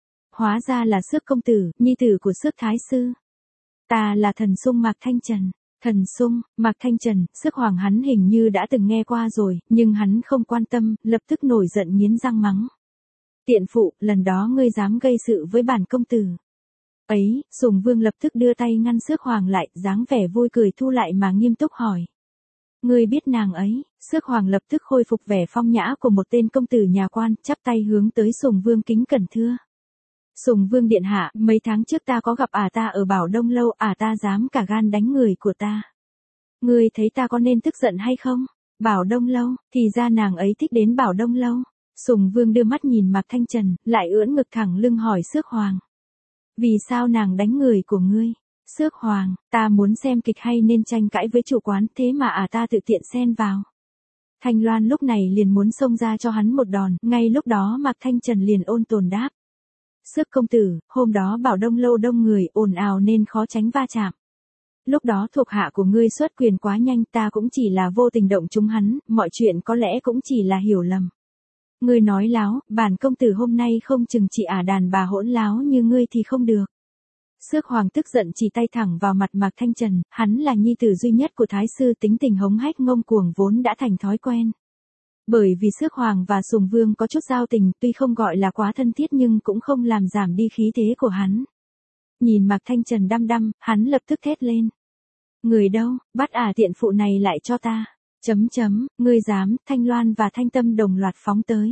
Hóa ra là Xước công tử, nhi tử của Xước thái sư. Ta là thần sung Mạc Thanh Trần. Thần sung, Mạc Thanh Trần, Xước Hoàng hắn hình như đã từng nghe qua rồi, nhưng hắn không quan tâm, lập tức nổi giận nghiến răng mắng. Tiện phụ, lần đó ngươi dám gây sự với bản công tử. Ấy, Sùng Vương lập tức đưa tay ngăn Xước Hoàng lại, dáng vẻ vui cười thu lại mà nghiêm túc hỏi. Ngươi biết nàng ấy, Xước Hoàng lập tức khôi phục vẻ phong nhã của một tên công tử nhà quan, chắp tay hướng tới Sùng Vương kính cẩn thưa. Sùng Vương điện hạ, mấy tháng trước ta có gặp ả ta ở Bảo Đông lâu, ả ta dám cả gan đánh người của ta. Ngươi thấy ta có nên tức giận hay không? Bảo Đông lâu, thì ra nàng ấy thích đến Bảo Đông lâu. Sùng Vương đưa mắt nhìn Mạc Thanh Trần, lại ưỡn ngực thẳng lưng hỏi Xước Hoàng. Vì sao nàng đánh người của ngươi? Xước Hoàng, ta muốn xem kịch hay nên tranh cãi với chủ quán, thế mà ả ta tự tiện xen vào. Thanh Loan lúc này liền muốn xông ra cho hắn một đòn, ngay lúc đó Mạc Thanh Trần liền ôn tồn đáp. Xước công tử, hôm đó Bảo Đông lâu đông người ồn ào nên khó tránh va chạm. Lúc đó thuộc hạ của ngươi xuất quyền quá nhanh, ta cũng chỉ là vô tình động chúng hắn, mọi chuyện có lẽ cũng chỉ là hiểu lầm. Ngươi nói láo, bản công tử hôm nay không chừng chỉ ả đàn bà hỗn láo như ngươi thì không được. Xước Hoàng tức giận chỉ tay thẳng vào mặt Mạc Thanh Trần, hắn là nhi tử duy nhất của thái sư, tính tình hống hách ngông cuồng vốn đã thành thói quen. Bởi vì Xước Hoàng và Sùng Vương có chút giao tình, tuy không gọi là quá thân thiết nhưng cũng không làm giảm đi khí thế của hắn. Nhìn Mạc Thanh Trần đăm đăm, hắn lập tức thét lên. Người đâu, bắt ả tiện phụ này lại cho ta. Chấm chấm, ngươi dám, Thanh Loan và Thanh Tâm đồng loạt phóng tới.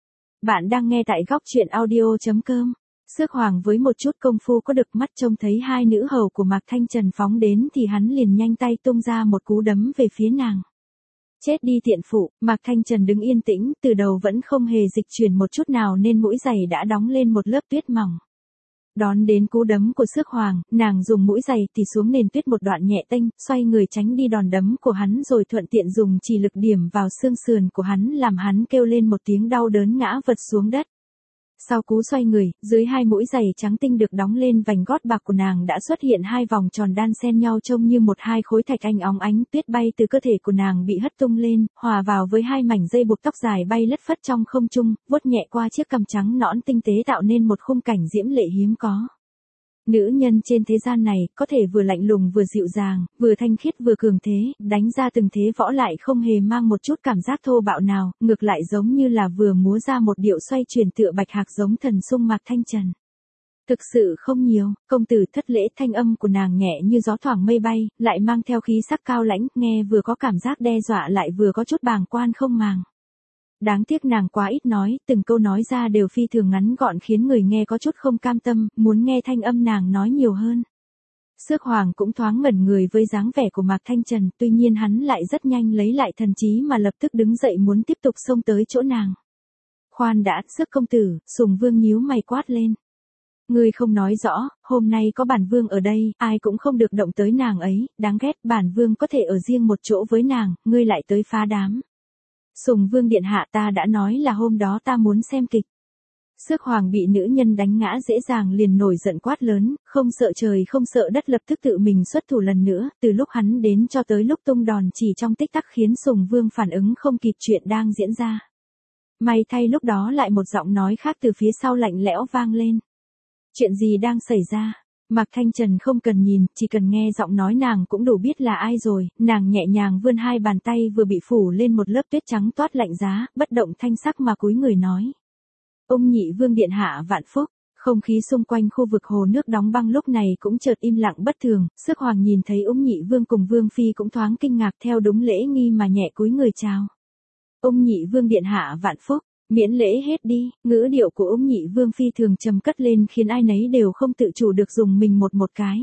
Bạn đang nghe tại góc truyện audio.com. Xước Hoàng với một chút công phu có được mắt trông thấy hai nữ hầu của Mạc Thanh Trần phóng đến thì hắn liền nhanh tay tung ra một cú đấm về phía nàng. Chết đi tiện phụ, Mạc Thanh Trần đứng yên tĩnh, từ đầu vẫn không hề dịch chuyển một chút nào nên mũi giày đã đóng lên một lớp tuyết mỏng. Đón đến cú đấm của Xước Hoàng, nàng dùng mũi giày tì xuống nền tuyết một đoạn nhẹ tênh, xoay người tránh đi đòn đấm của hắn rồi thuận tiện dùng chỉ lực điểm vào xương sườn của hắn làm hắn kêu lên một tiếng đau đớn ngã vật xuống đất. Sau cú xoay người, dưới hai mũi giày trắng tinh được đóng lên vành gót bạc của nàng đã xuất hiện hai vòng tròn đan xen nhau trông như một hai khối thạch anh óng ánh, tuyết bay từ cơ thể của nàng bị hất tung lên, hòa vào với hai mảnh dây buộc tóc dài bay lất phất trong không trung, vuốt nhẹ qua chiếc cằm trắng nõn tinh tế tạo nên một khung cảnh diễm lệ hiếm có. Nữ nhân trên thế gian này, có thể vừa lạnh lùng vừa dịu dàng, vừa thanh khiết vừa cường thế, đánh ra từng thế võ lại không hề mang một chút cảm giác thô bạo nào, ngược lại giống như là vừa múa ra một điệu xoay chuyển tựa bạch hạc giống thần sung Mạc Thanh Trần. Thực sự không nhiều, công tử thất lễ, thanh âm của nàng nhẹ như gió thoảng mây bay, lại mang theo khí sắc cao lãnh, nghe vừa có cảm giác đe dọa lại vừa có chút bàng quan không màng. Đáng tiếc nàng quá ít nói, từng câu nói ra đều phi thường ngắn gọn khiến người nghe có chút không cam tâm, muốn nghe thanh âm nàng nói nhiều hơn. Xước Hoàng cũng thoáng ngẩn người với dáng vẻ của Mạc Thanh Trần, tuy nhiên hắn lại rất nhanh lấy lại thần trí mà lập tức đứng dậy muốn tiếp tục xông tới chỗ nàng. Khoan đã, Xước công tử, Sùng Vương nhíu mày quát lên. Ngươi không nói rõ, hôm nay có bản vương ở đây, ai cũng không được động tới nàng ấy, đáng ghét, bản vương có thể ở riêng một chỗ với nàng, ngươi lại tới phá đám. Sùng Vương điện hạ, ta đã nói là hôm đó ta muốn xem kịch. Xước Hoàng bị nữ nhân đánh ngã dễ dàng liền nổi giận quát lớn, không sợ trời không sợ đất lập tức tự mình xuất thủ lần nữa, từ lúc hắn đến cho tới lúc tung đòn chỉ trong tích tắc khiến Sùng Vương phản ứng không kịp chuyện đang diễn ra. May thay lúc đó lại một giọng nói khác từ phía sau lạnh lẽo vang lên. Chuyện gì đang xảy ra? Mạc Thanh Trần không cần nhìn, chỉ cần nghe giọng nói nàng cũng đủ biết là ai rồi, nàng nhẹ nhàng vươn hai bàn tay vừa bị phủ lên một lớp tuyết trắng toát lạnh giá, bất động thanh sắc mà cúi người nói. Ông nhị vương điện hạ vạn phúc, không khí xung quanh khu vực hồ nước đóng băng lúc này cũng chợt im lặng bất thường, Xước Hoàng nhìn thấy ông nhị vương cùng vương phi cũng thoáng kinh ngạc theo đúng lễ nghi mà nhẹ cúi người chào. Ông nhị vương điện hạ vạn phúc. Miễn lễ hết đi, ngữ điệu của ông nhị vương phi thường trầm cất lên khiến ai nấy đều không tự chủ được dùng mình một một cái.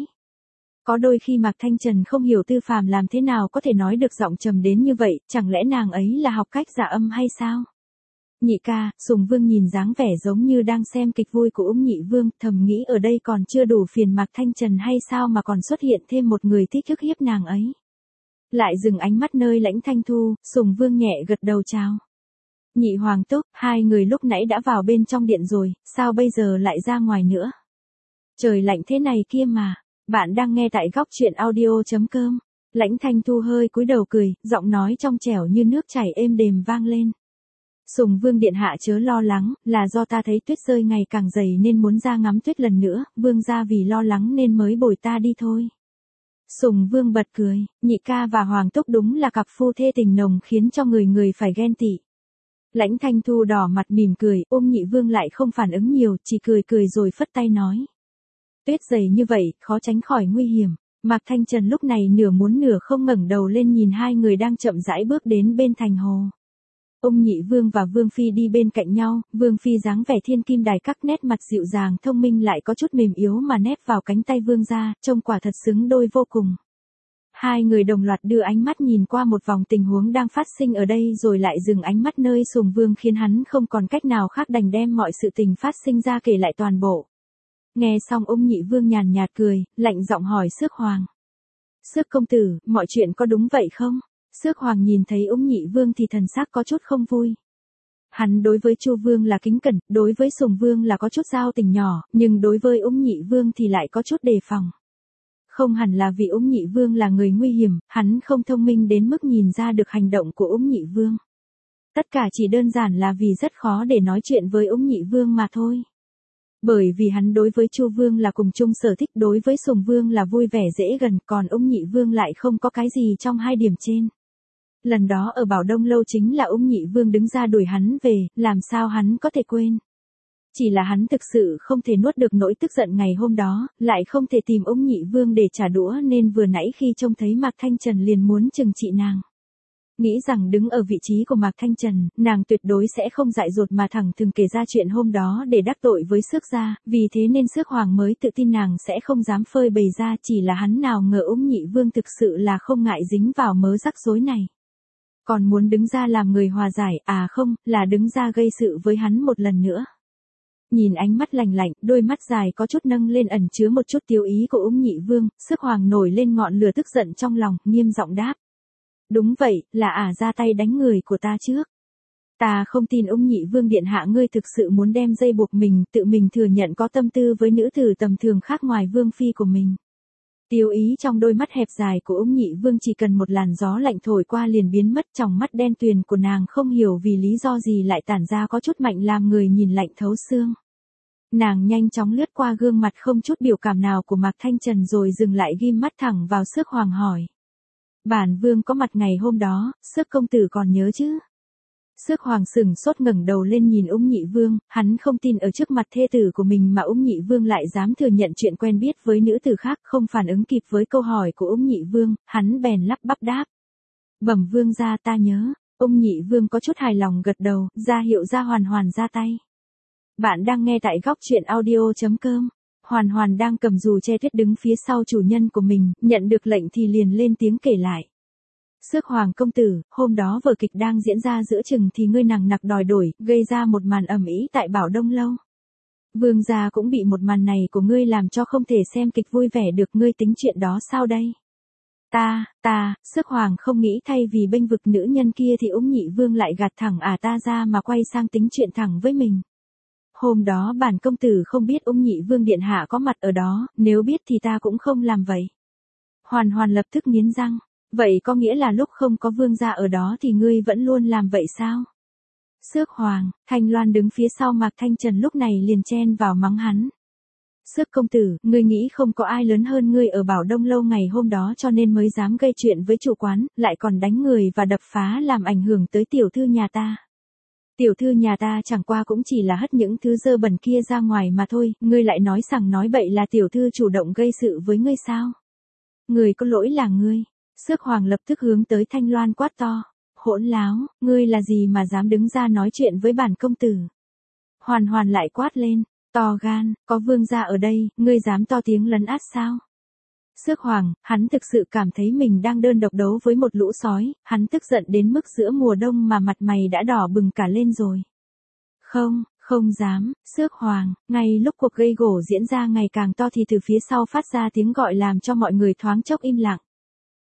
Có đôi khi Mạc Thanh Trần không hiểu Tư Phàm làm thế nào có thể nói được giọng trầm đến như vậy, chẳng lẽ nàng ấy là học cách giả âm hay sao? Nhị ca, Sùng Vương nhìn dáng vẻ giống như đang xem kịch vui của ông nhị vương, thầm nghĩ ở đây còn chưa đủ phiền Mạc Thanh Trần hay sao mà còn xuất hiện thêm một người thích ức hiếp nàng ấy. Lại dừng ánh mắt nơi Lãnh Thanh Thu, Sùng Vương nhẹ gật đầu chào. Nhị Hoàng Túc, hai người lúc nãy đã vào bên trong điện rồi, sao bây giờ lại ra ngoài nữa? Trời lạnh thế này kia mà. Bạn đang nghe tại góc chuyện audio.com. Lãnh Thanh Thu hơi cúi đầu cười, giọng nói trong trẻo như nước chảy êm đềm vang lên. Sùng Vương điện hạ chớ lo lắng, là do ta thấy tuyết rơi ngày càng dày nên muốn ra ngắm tuyết lần nữa, Vương gia vì lo lắng nên mới bồi ta đi thôi. Sùng Vương bật cười, nhị ca và Hoàng Túc đúng là cặp phu thê tình nồng khiến cho người người phải ghen tị. Lãnh Thanh Thu đỏ mặt mỉm cười, ôm nhị Vương lại không phản ứng nhiều, chỉ cười cười rồi phất tay nói. Tuyết dày như vậy, khó tránh khỏi nguy hiểm. Mạc Thanh Trần lúc này nửa muốn nửa không ngẩng đầu lên nhìn hai người đang chậm rãi bước đến bên thành hồ. Ông nhị Vương và Vương Phi đi bên cạnh nhau, Vương Phi dáng vẻ thiên kim đài các nét mặt dịu dàng thông minh lại có chút mềm yếu mà nép vào cánh tay Vương gia, trông quả thật xứng đôi vô cùng. Hai người đồng loạt đưa ánh mắt nhìn qua một vòng tình huống đang phát sinh ở đây rồi lại dừng ánh mắt nơi Sùng Vương khiến hắn không còn cách nào khác đành đem mọi sự tình phát sinh ra kể lại toàn bộ. Nghe xong ông nhị Vương nhàn nhạt cười, lạnh giọng hỏi Xước Hoàng. Xước công tử, mọi chuyện có đúng vậy không? Xước Hoàng nhìn thấy ông nhị Vương thì thần sắc có chút không vui. Hắn đối với Chu Vương là kính cẩn, đối với Sùng Vương là có chút giao tình nhỏ, nhưng đối với ông nhị Vương thì lại có chút đề phòng. Không hẳn là vì ông nhị Vương là người nguy hiểm, hắn không thông minh đến mức nhìn ra được hành động của ông nhị Vương. Tất cả chỉ đơn giản là vì rất khó để nói chuyện với ông nhị Vương mà thôi. Bởi vì hắn đối với Chu Vương là cùng chung sở thích, đối với Sùng Vương là vui vẻ dễ gần, còn ông nhị Vương lại không có cái gì trong hai điểm trên. Lần đó ở Bảo Đông Lâu chính là ông nhị Vương đứng ra đuổi hắn về, làm sao hắn có thể quên. Chỉ là hắn thực sự không thể nuốt được nỗi tức giận ngày hôm đó, lại không thể tìm ông nhị Vương để trả đũa nên vừa nãy khi trông thấy Mạc Thanh Trần liền muốn trừng trị nàng. Nghĩ rằng đứng ở vị trí của Mạc Thanh Trần, nàng tuyệt đối sẽ không dại dột mà thẳng thừng kể ra chuyện hôm đó để đắc tội với Xước gia, vì thế nên Xước Hoàng mới tự tin nàng sẽ không dám phơi bày ra, chỉ là hắn nào ngờ ông nhị Vương thực sự là không ngại dính vào mớ rắc rối này. Còn muốn đứng ra làm người hòa giải, à không, là đứng ra gây sự với hắn một lần nữa. Nhìn ánh mắt lạnh lạnh, đôi mắt dài có chút nâng lên ẩn chứa một chút tiêu ý của ông nhị Vương, Xước Hoàng nổi lên ngọn lửa tức giận trong lòng, nghiêm giọng đáp. Đúng vậy, là ả à ra tay đánh người của ta trước. Ta không tin ông nhị Vương điện hạ ngươi thực sự muốn đem dây buộc mình, tự mình thừa nhận có tâm tư với nữ tử tầm thường khác ngoài Vương Phi của mình. Tiêu ý trong đôi mắt hẹp dài của ông nhị Vương chỉ cần một làn gió lạnh thổi qua liền biến mất, trong mắt đen tuyền của nàng không hiểu vì lý do gì lại tản ra có chút mạnh làm người nhìn lạnh thấu xương. Nàng nhanh chóng lướt qua gương mặt không chút biểu cảm nào của Mạc Thanh Trần rồi dừng lại ghim mắt thẳng vào Xước Hoàng hỏi. Bản Vương có mặt ngày hôm đó, Xước công tử còn nhớ chứ? Xước Hoàng sừng sốt ngẩng đầu lên nhìn ông nhị Vương, hắn không tin ở trước mặt thê tử của mình mà ông nhị Vương lại dám thừa nhận chuyện quen biết với nữ tử khác, không phản ứng kịp với câu hỏi của ông nhị Vương, hắn bèn lắp bắp đáp. Bẩm Vương gia ta nhớ, ông nhị Vương có chút hài lòng gật đầu, ra hiệu ra Hoàn Hoàn ra tay. Bạn đang nghe tại góc chuyện audio.com. Hoàn Hoàn đang cầm dù che tuyết đứng phía sau chủ nhân của mình, nhận được lệnh thì liền lên tiếng kể lại. Xước Hoàng công tử, hôm đó vở kịch đang diễn ra giữa chừng thì ngươi nằng nặc đòi đổi, gây ra một màn ầm ĩ tại Bảo Đông Lâu. Vương gia cũng bị một màn này của ngươi làm cho không thể xem kịch vui vẻ được, ngươi tính chuyện đó sao đây? Ta, ta, Xước Hoàng không nghĩ thay vì bênh vực nữ nhân kia thì ông nhị Vương lại gạt thẳng à ta ra mà quay sang tính chuyện thẳng với mình. Hôm đó bản công tử không biết ông nhị Vương điện hạ có mặt ở đó, nếu biết thì ta cũng không làm vậy. Hoàn Hoàn lập tức nghiến răng, vậy có nghĩa là lúc không có Vương gia ở đó thì ngươi vẫn luôn làm vậy sao? Xước Hoàng, Thanh Loan đứng phía sau Mạc Thanh Trần lúc này liền chen vào mắng hắn. Xước công tử, ngươi nghĩ không có ai lớn hơn ngươi ở Bảo Đông Lâu ngày hôm đó cho nên mới dám gây chuyện với chủ quán, lại còn đánh người và đập phá làm ảnh hưởng tới tiểu thư nhà ta. Tiểu thư nhà ta chẳng qua cũng chỉ là hất những thứ dơ bẩn kia ra ngoài mà thôi, ngươi lại nói sằng nói bậy là tiểu thư chủ động gây sự với ngươi sao? Người có lỗi là ngươi. Xước Hoàng lập tức hướng tới Thanh Loan quát to. Hỗn láo, ngươi là gì mà dám đứng ra nói chuyện với bản công tử? Hoàn Hoàn lại quát lên, to gan, có Vương gia ở đây, ngươi dám to tiếng lấn át sao? Xước Hoàng, hắn thực sự cảm thấy mình đang đơn độc đấu với một lũ sói, hắn tức giận đến mức giữa mùa đông mà mặt mày đã đỏ bừng cả lên rồi. Không, không dám, Xước Hoàng, ngay lúc cuộc gây gổ diễn ra ngày càng to thì từ phía sau phát ra tiếng gọi làm cho mọi người thoáng chốc im lặng.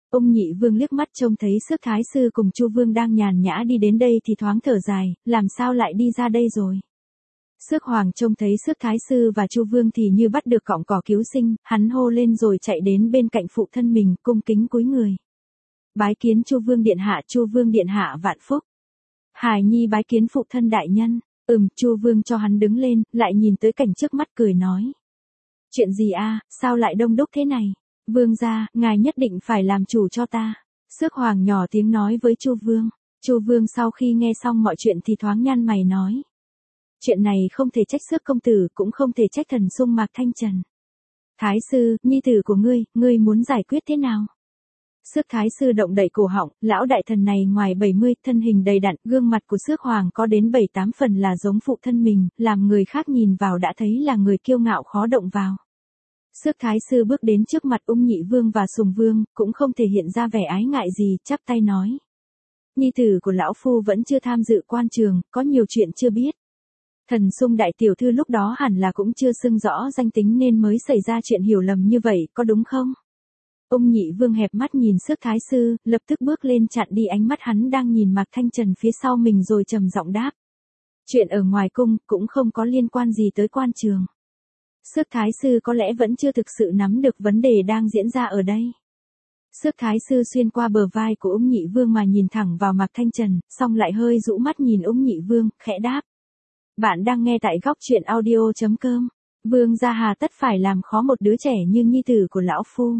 Ung Nhị Vương liếc mắt trông thấy Xước Thái Sư cùng Chu Vương đang nhàn nhã đi đến đây thì thoáng thở dài, làm sao lại đi ra đây rồi. Xước Hoàng trông thấy Xước Thái Sư và Chu Vương thì như bắt được cọng cỏ cứu sinh, hắn hô lên rồi chạy đến bên cạnh phụ thân mình, cung kính cúi người. Bái kiến Chu Vương điện hạ, Chu Vương điện hạ vạn phúc. Hài nhi bái kiến phụ thân đại nhân. Ừm, Chu Vương cho hắn đứng lên, lại nhìn tới cảnh trước mắt cười nói. Chuyện gì a, sao lại đông đúc thế này? Vương gia, ngài nhất định phải làm chủ cho ta. Xước Hoàng nhỏ tiếng nói với Chu Vương. Chu Vương sau khi nghe xong mọi chuyện thì thoáng nhăn mày nói. Chuyện này không thể trách Xước công tử, cũng không thể trách thần sung Mạc Thanh Trần. Thái sư, nhi tử của ngươi, ngươi muốn giải quyết thế nào? Xước Thái Sư động đậy cổ họng, lão đại thần này ngoài bảy mươi, thân hình đầy đặn, gương mặt của Xước Hoàng có đến bảy tám phần là giống phụ thân mình, làm người khác nhìn vào đã thấy là người kiêu ngạo khó động vào. Xước Thái Sư bước đến trước mặt Ung Nhị Vương và Sùng Vương, cũng không thể hiện ra vẻ ái ngại gì, chắp tay nói. Nhi tử của lão phu vẫn chưa tham dự quan trường, có nhiều chuyện chưa biết. Thần sung đại tiểu thư lúc đó hẳn là cũng chưa xưng rõ danh tính nên mới xảy ra chuyện hiểu lầm như vậy, có đúng không? Ung Nhị Vương hẹp mắt nhìn Xước Thái Sư, lập tức bước lên chặn đi ánh mắt hắn đang nhìn Mạc Thanh Trần phía sau mình rồi trầm giọng đáp. Chuyện ở ngoài cung cũng không có liên quan gì tới quan trường. Xước Thái Sư có lẽ vẫn chưa thực sự nắm được vấn đề đang diễn ra ở đây. Xước Thái Sư xuyên qua bờ vai của Ung Nhị Vương mà nhìn thẳng vào Mạc Thanh Trần, xong lại hơi rũ mắt nhìn Ung Nhị Vương, khẽ đáp. Bạn đang nghe tại góc truyện audio chấm com. Vương gia hà tất phải làm khó một đứa trẻ như nhi tử của lão phu.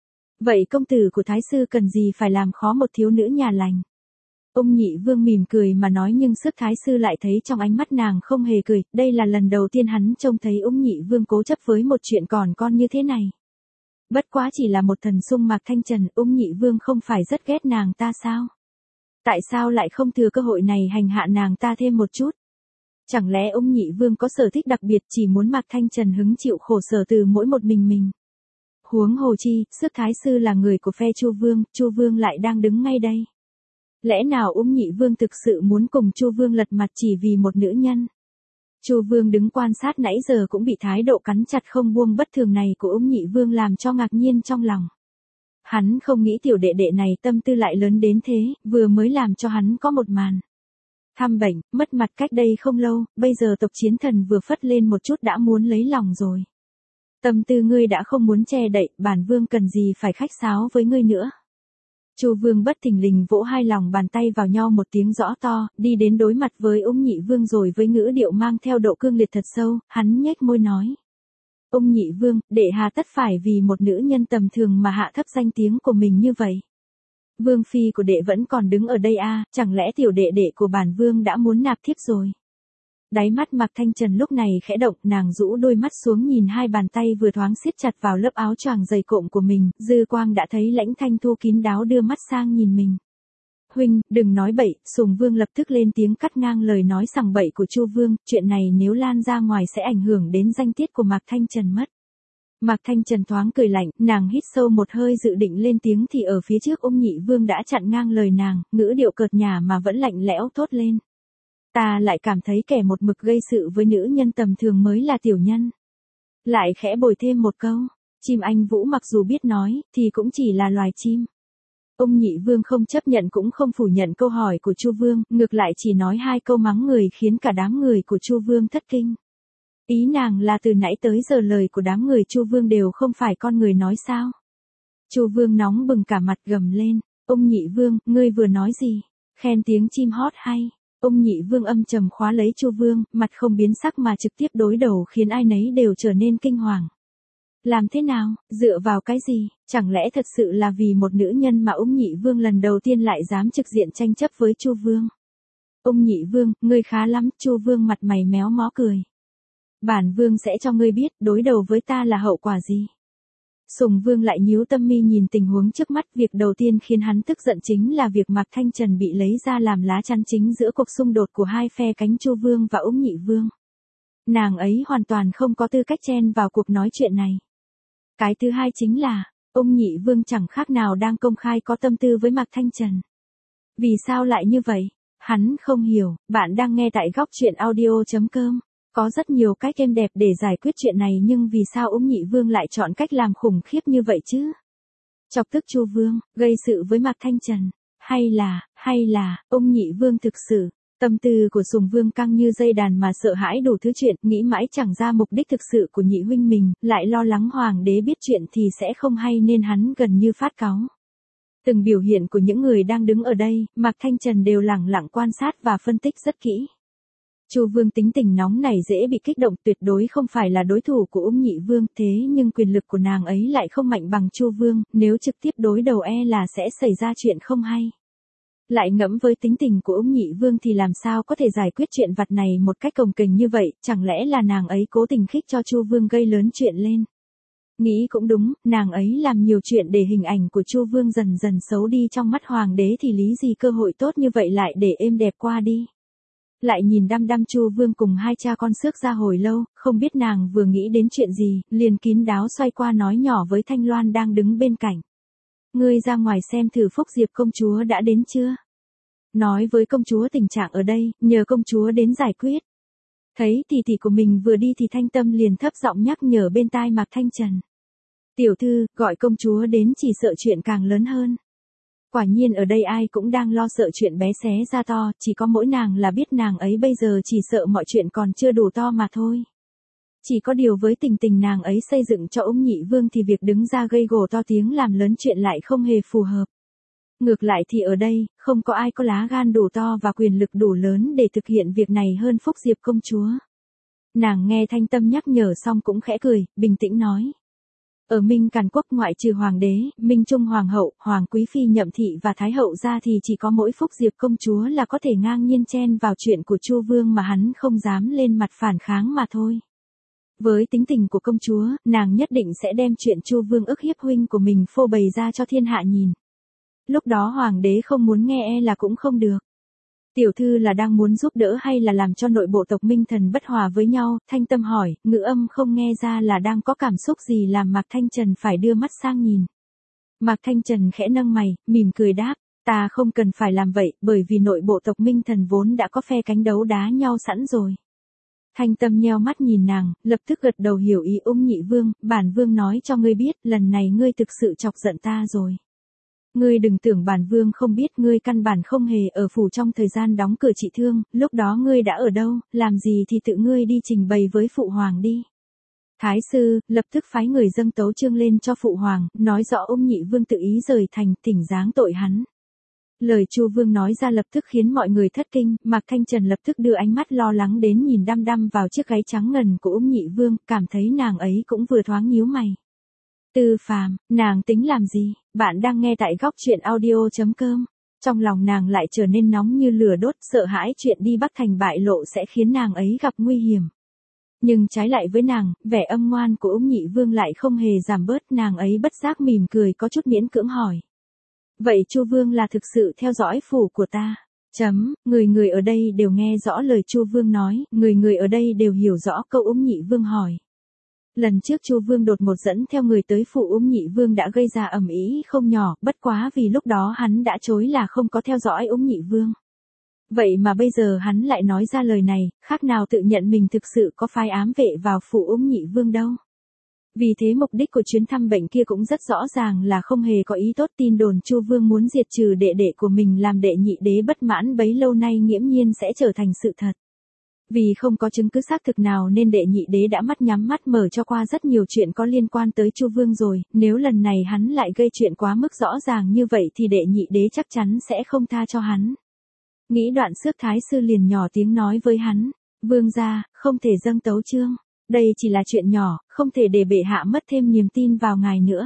Vậy công tử của Thái Sư cần gì phải làm khó một thiếu nữ nhà lành? Ung Nhị Vương mỉm cười mà nói nhưng Xước Thái Sư lại thấy trong ánh mắt nàng không hề cười, đây là lần đầu tiên hắn trông thấy Ung Nhị Vương cố chấp với một chuyện còn con như thế này. Bất quá chỉ là một thần sung Mạc Thanh Trần, Ung Nhị Vương không phải rất ghét nàng ta sao? Tại sao lại không thừa cơ hội này hành hạ nàng ta thêm một chút? Chẳng lẽ Ung Nhị Vương có sở thích đặc biệt chỉ muốn Mạc Thanh Trần hứng chịu khổ sở từ mỗi một mình mình? Huống hồ chi, Xước Thái Sư là người của phe Chu Vương, Chu Vương lại đang đứng ngay đây. Lẽ nào Ung Nhị Vương thực sự muốn cùng Chu Vương lật mặt chỉ vì một nữ nhân? Chu Vương đứng quan sát nãy giờ cũng bị thái độ cắn chặt không buông bất thường này của Ung Nhị Vương làm cho ngạc nhiên trong lòng. Hắn không nghĩ tiểu đệ đệ này tâm tư lại lớn đến thế, vừa mới làm cho hắn có một màn thăm bệnh, mất mặt cách đây không lâu, bây giờ tộc Chiến Thần vừa phất lên một chút đã muốn lấy lòng rồi. Tâm tư ngươi đã không muốn che đậy, bản vương cần gì phải khách sáo với ngươi nữa. Chu Vương bất thình lình vỗ hai lòng bàn tay vào nhau một tiếng rõ to, đi đến đối mặt với Ung Nhị Vương rồi với ngữ điệu mang theo độ cương liệt thật sâu, hắn nhếch môi nói. Ung Nhị Vương, đệ hà tất phải vì một nữ nhân tầm thường mà hạ thấp danh tiếng của mình như vậy. Vương phi của đệ vẫn còn đứng ở đây à, chẳng lẽ tiểu đệ đệ của bản vương đã muốn nạp thiếp rồi. Đáy mắt Mạc Thanh Trần lúc này khẽ động, nàng rũ đôi mắt xuống nhìn hai bàn tay vừa thoáng siết chặt vào lớp áo choàng dày cộm của mình, dư quang đã thấy Lãnh Thanh Thu kín đáo đưa mắt sang nhìn mình. Huynh, đừng nói bậy, Sùng Vương lập tức lên tiếng cắt ngang lời nói sằng bậy của Chu Vương, chuyện này nếu lan ra ngoài sẽ ảnh hưởng đến danh tiết của Mạc Thanh Trần mất. Mạc Thanh Trần thoáng cười lạnh, nàng hít sâu một hơi dự định lên tiếng thì ở phía trước Ung Nhị Vương đã chặn ngang lời nàng, ngữ điệu cợt nhả mà vẫn lạnh lẽo thốt lên. Ta lại cảm thấy kẻ một mực gây sự với nữ nhân tầm thường mới là tiểu nhân. Lại khẽ bồi thêm một câu, chim anh vũ mặc dù biết nói, thì cũng chỉ là loài chim. Ung Nhị Vương không chấp nhận cũng không phủ nhận câu hỏi của Chu Vương, ngược lại chỉ nói hai câu mắng người khiến cả đám người của Chu Vương thất kinh. Ý nàng là từ nãy tới giờ lời của đám người Chu Vương đều không phải con người nói sao? Chu Vương nóng bừng cả mặt gầm lên, Ung Nhị Vương, ngươi vừa nói gì? Khen tiếng chim hót hay? Ung Nhị Vương âm trầm khóa lấy Chu Vương, mặt không biến sắc mà trực tiếp đối đầu khiến ai nấy đều trở nên kinh hoàng. Làm thế nào, dựa vào cái gì, chẳng lẽ thật sự là vì một nữ nhân mà Ung Nhị Vương lần đầu tiên lại dám trực diện tranh chấp với Chu Vương? Ung Nhị Vương, ngươi khá lắm, Chu Vương mặt mày méo mó cười. Bản vương sẽ cho ngươi biết, đối đầu với ta là hậu quả gì. Sùng Vương lại nhíu tâm mi nhìn tình huống trước mắt, việc đầu tiên khiến hắn tức giận chính là việc Mạc Thanh Trần bị lấy ra làm lá chắn chính giữa cuộc xung đột của hai phe cánh Chu Vương và Ung Nhị Vương. Nàng ấy hoàn toàn không có tư cách chen vào cuộc nói chuyện này. Cái thứ hai chính là, Ung Nhị Vương chẳng khác nào đang công khai có tâm tư với Mạc Thanh Trần. Vì sao lại như vậy? Hắn không hiểu, bạn đang nghe tại góc truyện audio chấm com. Có rất nhiều cách êm đẹp để giải quyết chuyện này nhưng vì sao Ung Nhị Vương lại chọn cách làm khủng khiếp như vậy chứ? chọc tức Chu Vương, gây sự với Mạc Thanh Trần, hay là, hay là, ông nhị vương thực sự, tâm tư của Sùng Vương căng như dây đàn mà sợ hãi đủ thứ chuyện, nghĩ mãi chẳng ra mục đích thực sự của nhị huynh mình, lại lo lắng hoàng đế biết chuyện thì sẽ không hay nên hắn gần như phát cáu. Từng biểu hiện của những người đang đứng ở đây, Mạc Thanh Trần đều lẳng lặng quan sát và phân tích rất kỹ. Chu Vương tính tình nóng này dễ bị kích động, tuyệt đối không phải là đối thủ của Ung Nhị Vương, thế nhưng quyền lực của nàng ấy lại không mạnh bằng Chu Vương, nếu trực tiếp đối đầu e là sẽ xảy ra chuyện không hay. Lại ngẫm với tính tình của Ung Nhị Vương thì làm sao có thể giải quyết chuyện vặt này một cách cồng kềnh như vậy, chẳng lẽ là nàng ấy cố tình khích cho Chu Vương gây lớn chuyện lên. Nghĩ cũng đúng, nàng ấy làm nhiều chuyện để hình ảnh của Chu Vương dần dần xấu đi trong mắt hoàng đế thì lý gì cơ hội tốt như vậy lại để êm đẹp qua đi. Lại nhìn đăm đăm Chu Vương cùng hai cha con xước ra hồi lâu, không biết nàng vừa nghĩ đến chuyện gì, liền kín đáo xoay qua nói nhỏ với Thanh Loan đang đứng bên cạnh. Ngươi ra ngoài xem thử Phúc Diệp công chúa đã đến chưa? Nói với công chúa tình trạng ở đây, nhờ công chúa đến giải quyết. Thấy tỷ tỷ của mình vừa đi thì Thanh Tâm liền thấp giọng nhắc nhở bên tai Mạc Thanh Trần. Tiểu thư, gọi công chúa đến chỉ sợ chuyện càng lớn hơn. Quả nhiên ở đây ai cũng đang lo sợ chuyện bé xé ra to, chỉ có mỗi nàng là biết nàng ấy bây giờ chỉ sợ mọi chuyện còn chưa đủ to mà thôi. Chỉ có điều với tình tình nàng ấy xây dựng cho Ung Nhị Vương thì việc đứng ra gây gổ to tiếng làm lớn chuyện lại không hề phù hợp. Ngược lại thì ở đây, không có ai có lá gan đủ to và quyền lực đủ lớn để thực hiện việc này hơn Phúc Diệp công chúa. Nàng nghe Thanh Tâm nhắc nhở xong cũng khẽ cười, bình tĩnh nói. Ở Minh Càn Quốc ngoại trừ hoàng đế, Minh Trung hoàng hậu, hoàng quý phi Nhậm thị và thái hậu ra thì chỉ có mỗi Phúc Diệp công chúa là có thể ngang nhiên chen vào chuyện của Chu Vương mà hắn không dám lên mặt phản kháng mà thôi. Với tính tình của công chúa, nàng nhất định sẽ đem chuyện Chu Vương ức hiếp huynh của mình phô bày ra cho thiên hạ nhìn. Lúc đó hoàng đế không muốn nghe e là cũng không được. Tiểu thư là đang muốn giúp đỡ hay là làm cho nội bộ tộc Minh Thần bất hòa với nhau? Thanh Tâm hỏi, ngữ âm không nghe ra là đang có cảm xúc gì làm Mạc Thanh Trần phải đưa mắt sang nhìn. Mạc Thanh Trần khẽ nâng mày, mỉm cười đáp, ta không cần phải làm vậy, bởi vì nội bộ tộc Minh Thần vốn đã có phe cánh đấu đá nhau sẵn rồi. Thanh Tâm nheo mắt nhìn nàng, lập tức gật đầu hiểu ý Ung Nhị Vương, bản vương nói cho ngươi biết, lần này ngươi thực sự chọc giận ta rồi. Ngươi đừng tưởng bản vương không biết, ngươi căn bản không hề ở phủ trong thời gian đóng cửa trị thương, lúc đó ngươi đã ở đâu, làm gì thì tự ngươi đi trình bày với phụ hoàng đi. Thái sư, lập tức phái người dâng tấu chương lên cho phụ hoàng, nói rõ Ung Nhị Vương tự ý rời thành, thỉnh giáng tội hắn. Lời Chu Vương nói ra lập tức khiến mọi người thất kinh, Mạc Thanh Trần lập tức đưa ánh mắt lo lắng đến nhìn đăm đăm vào chiếc gáy trắng ngần của Ung Nhị Vương, cảm thấy nàng ấy cũng vừa thoáng nhíu mày. Tư Phàm, nàng tính làm gì? Bạn đang nghe tại góc truyện audio chấm com. Trong lòng nàng lại trở nên nóng như lửa đốt, sợ hãi chuyện đi Bắc Thành bại lộ sẽ khiến nàng ấy gặp nguy hiểm. Nhưng trái lại với nàng, vẻ âm ngoan của Ung Nhị Vương lại không hề giảm bớt, nàng ấy bất giác mỉm cười có chút miễn cưỡng hỏi. Vậy Chu Vương là thực sự theo dõi phủ của ta? Chấm, người người ở đây đều nghe rõ lời Chu Vương nói, người người ở đây đều hiểu rõ câu Ung Nhị Vương hỏi. Lần trước Chu Vương đột ngột dẫn theo người tới phủ Ung Nhị Vương đã gây ra ầm ĩ không nhỏ, bất quá vì lúc đó hắn đã chối là không có theo dõi Ung Nhị Vương. Vậy mà bây giờ hắn lại nói ra lời này, khác nào tự nhận mình thực sự có phái ám vệ vào phủ Ung Nhị Vương đâu. Vì thế mục đích của chuyến thăm bệnh kia cũng rất rõ ràng là không hề có ý tốt, tin đồn Chu Vương muốn diệt trừ đệ đệ của mình làm đệ nhị đế bất mãn bấy lâu nay nghiễm nhiên sẽ trở thành sự thật. Vì không có chứng cứ xác thực nào nên đệ nhị đế đã mắt nhắm mắt mở cho qua rất nhiều chuyện có liên quan tới Chu Vương rồi, nếu lần này hắn lại gây chuyện quá mức rõ ràng như vậy thì đệ nhị đế chắc chắn sẽ không tha cho hắn. Nghĩ đoạn Xước Thái sư liền nhỏ tiếng nói với hắn, vương gia, không thể dâng tấu chương, đây chỉ là chuyện nhỏ, không thể để bệ hạ mất thêm niềm tin vào ngài nữa.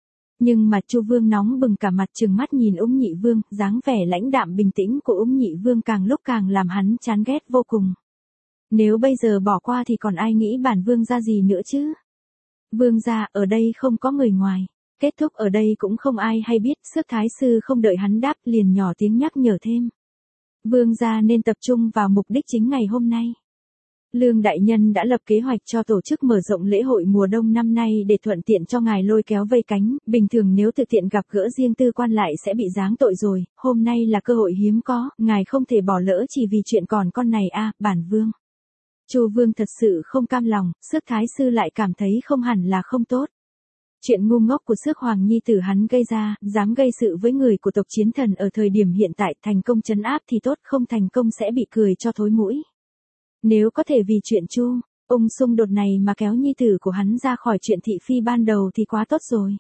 Nhưng mà Chu Vương nóng bừng cả mặt trừng mắt nhìn Ung Nhị Vương, dáng vẻ lãnh đạm bình tĩnh của Ung Nhị Vương càng lúc càng làm hắn chán ghét vô cùng. Nếu bây giờ bỏ qua thì còn ai nghĩ bản vương gia gì nữa chứ? Vương gia, ở đây không có người ngoài. Kết thúc ở đây cũng không ai hay biết, Xước Thái sư không đợi hắn đáp liền nhỏ tiếng nhắc nhở thêm. Vương gia nên tập trung vào mục đích chính ngày hôm nay. Lương đại nhân đã lập kế hoạch cho tổ chức mở rộng lễ hội mùa đông năm nay để thuận tiện cho ngài lôi kéo vây cánh, bình thường nếu thực tiện gặp gỡ riêng tư quan lại sẽ bị giáng tội rồi, hôm nay là cơ hội hiếm có, ngài không thể bỏ lỡ chỉ vì chuyện còn con này a, bản vương. Chu Vương thật sự không cam lòng, Xước Thái sư lại cảm thấy không hẳn là không tốt. Chuyện ngu ngốc của Xước Hoàng nhi tử hắn gây ra, dám gây sự với người của tộc Chiến Thần ở thời điểm hiện tại, thành công trấn áp thì tốt, không thành công sẽ bị cười cho thối mũi. Nếu có thể vì chuyện Chu, ung xung đột này mà kéo nhi tử của hắn ra khỏi chuyện thị phi ban đầu thì quá tốt rồi.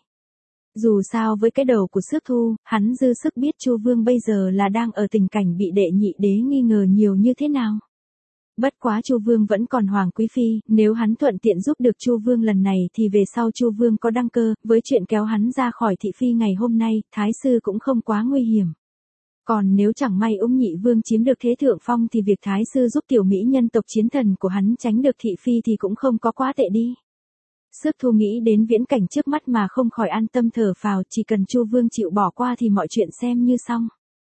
Dù sao với cái đầu của Xước Thu, hắn dư sức biết Chu Vương bây giờ là đang ở tình cảnh bị đệ nhị đế nghi ngờ nhiều như thế nào. Bất quá Chu Vương vẫn còn hoàng quý phi, nếu hắn thuận tiện giúp được Chu Vương lần này thì về sau Chu Vương có đăng cơ, với chuyện kéo hắn ra khỏi thị phi ngày hôm nay, thái sư cũng không quá nguy hiểm. Còn nếu chẳng may Ung Nhị Vương chiếm được thế thượng phong thì việc thái sư giúp tiểu mỹ nhân tộc Chiến Thần của hắn tránh được thị phi thì cũng không có quá tệ đi. Xước Thu nghĩ đến viễn cảnh trước mắt mà không khỏi an tâm thở phào, chỉ cần Chu Vương chịu bỏ qua thì mọi chuyện xem như xong.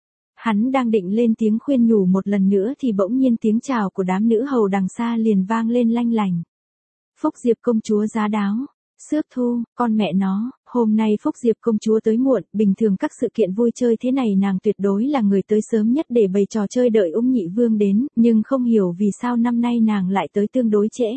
Hắn đang định lên tiếng khuyên nhủ một lần nữa thì bỗng nhiên tiếng chào của đám nữ hầu đằng xa liền vang lên lanh lành. Phúc Diệp công chúa giá đáo. Xước Thu, con mẹ nó, hôm nay Phúc Diệp công chúa tới muộn, bình thường các sự kiện vui chơi thế này nàng tuyệt đối là người tới sớm nhất để bày trò chơi đợi Ung Nhị Vương đến, nhưng không hiểu vì sao năm nay nàng lại tới tương đối trễ.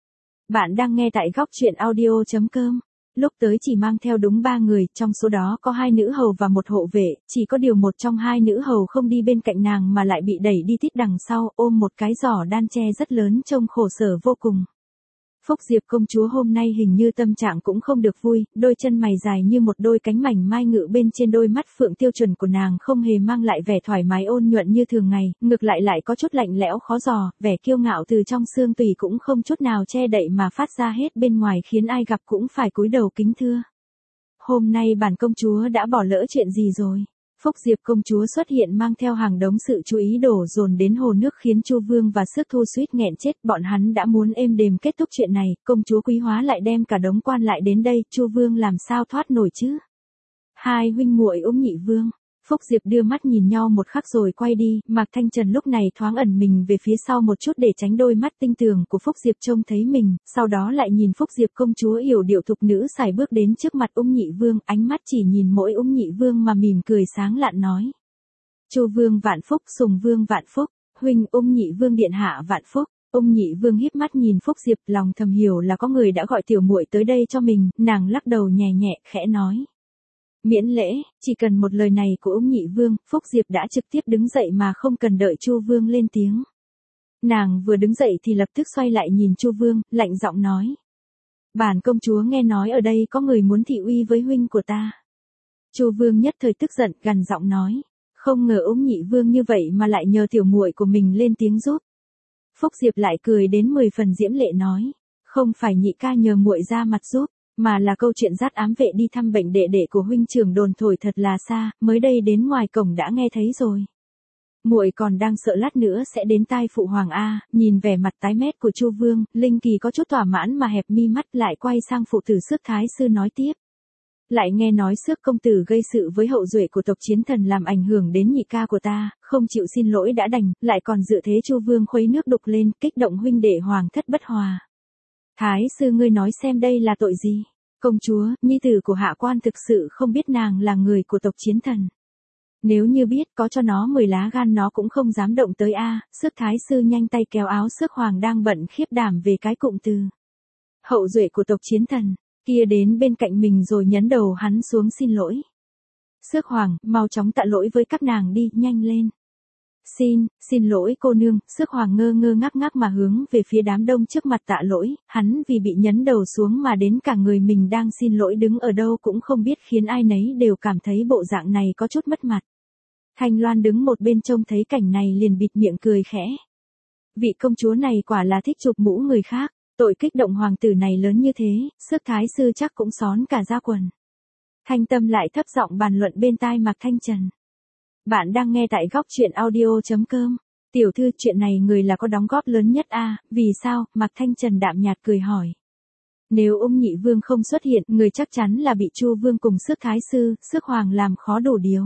Bạn đang nghe tại góc truyện audio chấm com. Lúc tới chỉ mang theo đúng ba người, trong số đó có hai nữ hầu và một hộ vệ, chỉ có điều một trong hai nữ hầu không đi bên cạnh nàng mà lại bị đẩy đi tít đằng sau, ôm một cái giỏ đan tre rất lớn trông khổ sở vô cùng. Phúc Diệp công chúa hôm nay hình như tâm trạng cũng không được vui, đôi chân mày dài như một đôi cánh mảnh mai ngự bên trên đôi mắt phượng tiêu chuẩn của nàng không hề mang lại vẻ thoải mái ôn nhuận như thường ngày, ngược lại lại có chút lạnh lẽo khó dò, vẻ kiêu ngạo từ trong xương tủy cũng không chút nào che đậy mà phát ra hết bên ngoài khiến ai gặp cũng phải cúi đầu kính thưa. Hôm nay bản công chúa đã bỏ lỡ chuyện gì rồi? Phúc Diệp công chúa xuất hiện mang theo hàng đống sự chú ý đổ dồn đến hồ nước khiến Chu Vương và Xước Thu suýt nghẹn chết, bọn hắn đã muốn êm đềm kết thúc chuyện này, công chúa Quý Hóa lại đem cả đống quan lại đến đây, Chu Vương làm sao thoát nổi chứ? Hai huynh muội Ung Nhị Vương. Phúc Diệp đưa mắt nhìn nhau một khắc rồi quay đi, Mạc Thanh Trần lúc này thoáng ẩn mình về phía sau một chút để tránh đôi mắt tinh tường của Phúc Diệp trông thấy mình, sau đó lại nhìn Phúc Diệp công chúa yểu điệu thục nữ xài bước đến trước mặt Ung Nhị Vương, ánh mắt chỉ nhìn mỗi Ung Nhị Vương mà mỉm cười sáng lạn nói. Chu Vương vạn phúc, Sùng Vương vạn phúc, huynh Ung Nhị Vương điện hạ vạn phúc. Ung Nhị Vương híp mắt nhìn Phúc Diệp, lòng thầm hiểu là có người đã gọi tiểu muội tới đây cho mình, nàng lắc đầu nhẹ nhẹ khẽ nói. Miễn lễ, chỉ cần một lời này của Ung Nhị Vương, Phúc Diệp đã trực tiếp đứng dậy mà không cần đợi Chu Vương lên tiếng. Nàng vừa đứng dậy thì lập tức xoay lại nhìn Chu Vương, lạnh giọng nói. Bản công chúa nghe nói ở đây có người muốn thị uy với huynh của ta. Chu Vương nhất thời tức giận, gằn giọng nói. Không ngờ Ung Nhị Vương như vậy mà lại nhờ tiểu muội của mình lên tiếng giúp. Phúc Diệp lại cười đến mười phần diễm lệ nói. Không phải nhị ca nhờ muội ra mặt giúp. Mà là câu chuyện dắt ám vệ đi thăm bệnh đệ đệ của huynh trưởng đồn thổi thật là xa, mới đây đến ngoài cổng đã nghe thấy rồi. Muội còn đang sợ lát nữa sẽ đến tai phụ hoàng a. Nhìn vẻ mặt tái mét của Chu Vương, Linh Kỳ có chút thỏa mãn mà hẹp mi mắt lại quay sang phụ tử Xước thái sư nói tiếp. Lại nghe nói Xước công tử gây sự với hậu duệ của tộc Chiến Thần làm ảnh hưởng đến nhị ca của ta, không chịu xin lỗi đã đành, lại còn dự thế Chu Vương khuấy nước đục lên, kích động huynh đệ hoàng thất bất hòa. Thái sư ngươi nói xem đây là tội gì? Công chúa, nhi tử của hạ quan thực sự không biết nàng là người của tộc Chiến Thần. Nếu như biết có cho nó mười lá gan nó cũng không dám động tới a. Xước thái sư nhanh tay kéo áo Xước Hoàng đang bận khiếp đảm về cái cụm từ. Hậu duệ của tộc Chiến Thần, kia đến bên cạnh mình rồi nhấn đầu hắn xuống xin lỗi. Xước Hoàng, mau chóng tạ lỗi với các nàng đi, nhanh lên. Xin, xin lỗi cô nương. Xước Hoàng ngơ ngơ ngác ngác mà hướng về phía đám đông trước mặt tạ lỗi, hắn vì bị nhấn đầu xuống mà đến cả người mình đang xin lỗi đứng ở đâu cũng không biết khiến ai nấy đều cảm thấy bộ dạng này có chút mất mặt. Thanh Loan đứng một bên trông thấy cảnh này liền bịt miệng cười khẽ. Vị công chúa này quả là thích chụp mũ người khác, tội kích động hoàng tử này lớn như thế, Xước thái sư chắc cũng xón cả da quần. Thanh Tâm lại thấp giọng bàn luận bên tai Mạc Thanh Trần. Bạn đang nghe tại góc truyện audio chấm com. Tiểu thư, chuyện này người là có đóng góp lớn nhất a, à, vì sao? Mạc Thanh Trần đạm nhạt cười hỏi. Nếu Ung Nhị Vương không xuất hiện, người chắc chắn là bị Chu Vương cùng Xước thái sư, Xước Hoàng làm khó đủ điều.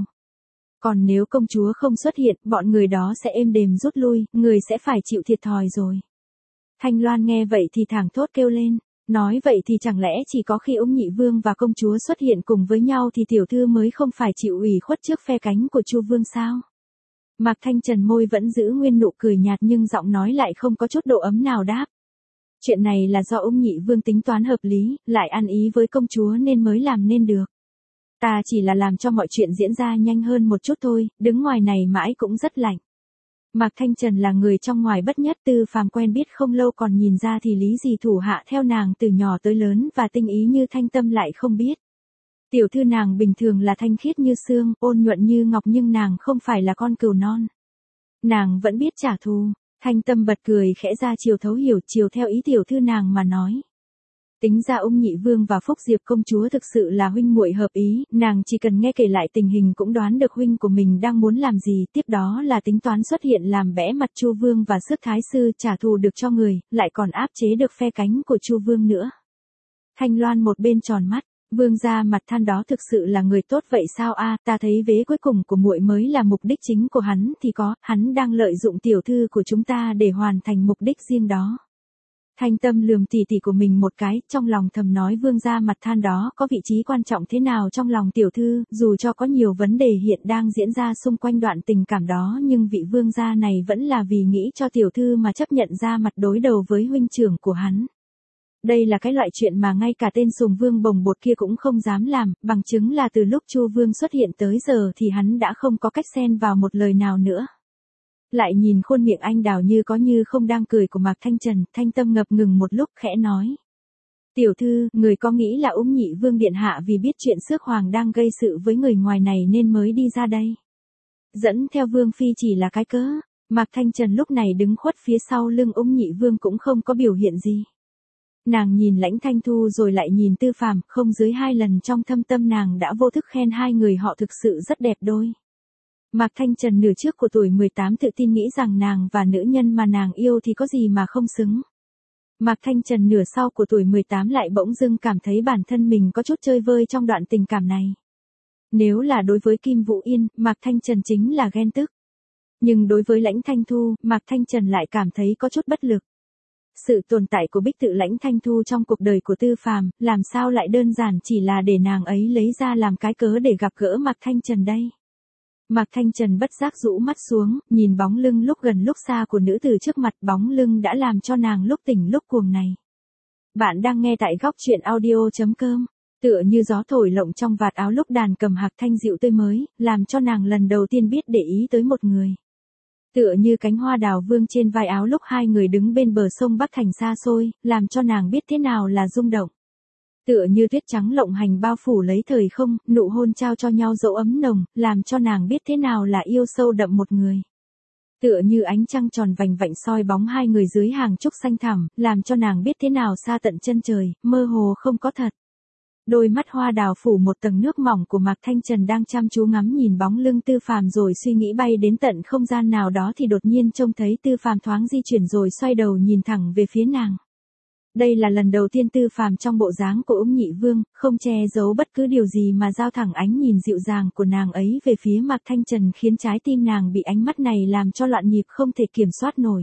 Còn nếu công chúa không xuất hiện, bọn người đó sẽ êm đềm rút lui, người sẽ phải chịu thiệt thòi rồi. Thanh Loan nghe vậy thì thảng thốt kêu lên. Nói vậy thì chẳng lẽ chỉ có khi Ung Nhị Vương và công chúa xuất hiện cùng với nhau thì tiểu thư mới không phải chịu ủy khuất trước phe cánh của Chu Vương sao? Mạc Thanh Trần môi vẫn giữ nguyên nụ cười nhạt nhưng giọng nói lại không có chút độ ấm nào đáp. Chuyện này là do ung nhị vương tính toán hợp lý, lại ăn ý với công chúa nên mới làm nên được. Ta chỉ là làm cho mọi chuyện diễn ra nhanh hơn một chút thôi, đứng ngoài này mãi cũng rất lạnh. Mạc Thanh Trần là người trong ngoài bất nhất, Tư Phàm quen biết không lâu còn nhìn ra thì lý gì thủ hạ theo nàng từ nhỏ tới lớn và tinh ý như Thanh Tâm lại không biết. Tiểu thư nàng bình thường là thanh khiết như sương, ôn nhuận như ngọc nhưng nàng không phải là con cừu non. Nàng vẫn biết trả thù. Thanh Tâm bật cười khẽ ra chiều thấu hiểu chiều theo ý tiểu thư nàng mà nói. Tính ra ung nhị vương và Phúc Diệp công chúa thực sự là huynh muội hợp ý, nàng chỉ cần nghe kể lại tình hình cũng đoán được huynh của mình đang muốn làm gì, tiếp đó là tính toán xuất hiện làm bẽ mặt Chu vương và Sức Thái sư trả thù được cho người, lại còn áp chế được phe cánh của Chu vương nữa. Thanh Loan một bên tròn mắt, vương gia mặt than đó thực sự là người tốt vậy sao a, ta thấy vế cuối cùng của muội mới là mục đích chính của hắn thì có, hắn đang lợi dụng tiểu thư của chúng ta để hoàn thành mục đích riêng đó. Thanh Tâm lườm tỉ tỉ của mình một cái, trong lòng thầm nói vương gia mặt than đó có vị trí quan trọng thế nào trong lòng tiểu thư, dù cho có nhiều vấn đề hiện đang diễn ra xung quanh đoạn tình cảm đó nhưng vị vương gia này vẫn là vì nghĩ cho tiểu thư mà chấp nhận ra mặt đối đầu với huynh trưởng của hắn. Đây là cái loại chuyện mà ngay cả tên Sùng Vương bồng bột kia cũng không dám làm, bằng chứng là từ lúc Chu Vương xuất hiện tới giờ thì hắn đã không có cách xen vào một lời nào nữa. Lại nhìn khuôn miệng anh đào như có như không đang cười của Mạc Thanh Trần, Thanh Tâm ngập ngừng một lúc khẽ nói. Tiểu thư, người có nghĩ là ung nhị vương điện hạ vì biết chuyện Xước Hoàng đang gây sự với người ngoài này nên mới đi ra đây. Dẫn theo vương phi chỉ là cái cớ, Mạc Thanh Trần lúc này đứng khuất phía sau lưng ung nhị vương cũng không có biểu hiện gì. Nàng nhìn Lãnh Thanh Thu rồi lại nhìn Tư Phàm, không dưới hai lần trong thâm tâm nàng đã vô thức khen hai người họ thực sự rất đẹp đôi. Mạc Thanh Trần nửa trước của tuổi mười tám tự tin nghĩ rằng nàng và nữ nhân mà nàng yêu thì có gì mà không xứng. Mạc Thanh Trần nửa sau của tuổi mười tám lại bỗng dưng cảm thấy bản thân mình có chút chơi vơi trong đoạn tình cảm này. Nếu là đối với Kim Vũ Yên, Mạc Thanh Trần chính là ghen tức. Nhưng đối với Lãnh Thanh Thu, Mạc Thanh Trần lại cảm thấy có chút bất lực. Sự tồn tại của Bích Tự Lãnh Thanh Thu trong cuộc đời của Tư Phàm, làm sao lại đơn giản chỉ là để nàng ấy lấy ra làm cái cớ để gặp gỡ Mạc Thanh Trần đây. Mạc Thanh Trần bất giác rũ mắt xuống, nhìn bóng lưng lúc gần lúc xa của nữ tử trước mặt, bóng lưng đã làm cho nàng lúc tỉnh lúc cuồng này. Bạn đang nghe tại góc truyện audio chấm com, tựa như gió thổi lộng trong vạt áo lúc đàn cầm hạc thanh dịu tươi mới, làm cho nàng lần đầu tiên biết để ý tới một người. Tựa như cánh hoa đào vương trên vai áo lúc hai người đứng bên bờ sông Bắc Thành xa xôi, làm cho nàng biết thế nào là rung động. Tựa như tuyết trắng lộng hành bao phủ lấy thời không, nụ hôn trao cho nhau dấu ấm nồng, làm cho nàng biết thế nào là yêu sâu đậm một người. Tựa như ánh trăng tròn vành vạnh soi bóng hai người dưới hàng trúc xanh thẳm, làm cho nàng biết thế nào xa tận chân trời, mơ hồ không có thật. Đôi mắt hoa đào phủ một tầng nước mỏng của Mạc Thanh Trần đang chăm chú ngắm nhìn bóng lưng Tư Phàm rồi suy nghĩ bay đến tận không gian nào đó thì đột nhiên trông thấy Tư Phàm thoáng di chuyển rồi xoay đầu nhìn thẳng về phía nàng. Đây là lần đầu tiên Tư Phàm trong bộ dáng của ung nhị vương, không che giấu bất cứ điều gì mà giao thẳng ánh nhìn dịu dàng của nàng ấy về phía Mạc Thanh Trần khiến trái tim nàng bị ánh mắt này làm cho loạn nhịp không thể kiểm soát nổi.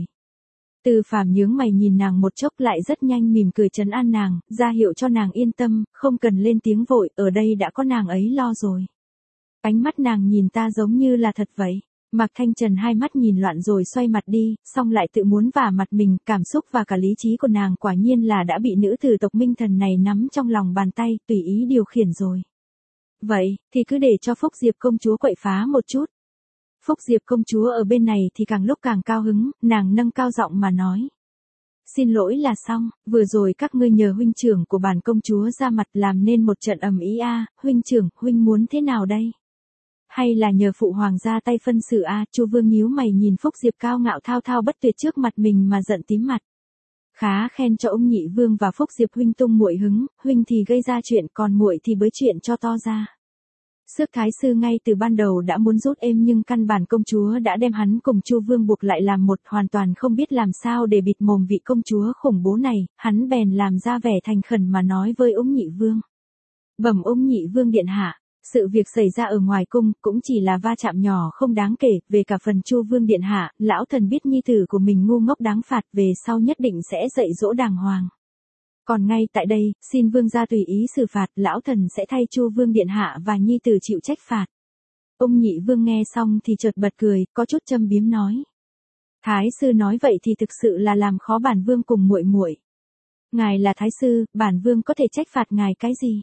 Tư Phàm nhướng mày nhìn nàng một chốc lại rất nhanh mỉm cười trấn an nàng, ra hiệu cho nàng yên tâm, không cần lên tiếng vội, ở đây đã có nàng ấy lo rồi. Ánh mắt nàng nhìn ta giống như là thật vậy. Mạc Thanh Trần hai mắt nhìn loạn rồi xoay mặt đi, xong lại tự muốn vả mặt mình, cảm xúc và cả lý trí của nàng quả nhiên là đã bị nữ tử tộc Minh Thần này nắm trong lòng bàn tay, tùy ý điều khiển rồi. Vậy, thì cứ để cho Phúc Diệp công chúa quậy phá một chút. Phúc Diệp công chúa ở bên này thì càng lúc càng cao hứng, nàng nâng cao giọng mà nói. Xin lỗi là xong, vừa rồi các ngươi nhờ huynh trưởng của bản công chúa ra mặt làm nên một trận ầm ĩ a, huynh trưởng, huynh muốn thế nào đây? Hay là nhờ phụ hoàng ra tay phân xử a? Chu Vương nhíu mày nhìn Phúc Diệp cao ngạo thao thao bất tuyệt trước mặt mình mà giận tím mặt. Khá khen cho ông nhị vương và Phúc Diệp huynh tung muội hứng, huynh thì gây ra chuyện còn muội thì bới chuyện cho to ra. Xước Thái sư ngay từ ban đầu đã muốn rút êm nhưng căn bản công chúa đã đem hắn cùng Chu Vương buộc lại làm một, hoàn toàn không biết làm sao để bịt mồm vị công chúa khủng bố này, hắn bèn làm ra vẻ thành khẩn mà nói với ông nhị vương. Bẩm ông nhị vương điện hạ, sự việc xảy ra ở ngoài cung cũng chỉ là va chạm nhỏ không đáng kể, về cả phần Chu Vương điện hạ, lão thần biết nhi tử của mình ngu ngốc đáng phạt, về sau nhất định sẽ dạy dỗ đàng hoàng. Còn ngay tại đây, xin vương gia tùy ý xử phạt, lão thần sẽ thay Chu Vương điện hạ và nhi tử chịu trách phạt. Ông nhị vương nghe xong thì chợt bật cười, có chút châm biếm nói. Thái sư nói vậy thì thực sự là làm khó bản vương cùng muội muội. Ngài là thái sư, bản vương có thể trách phạt ngài cái gì?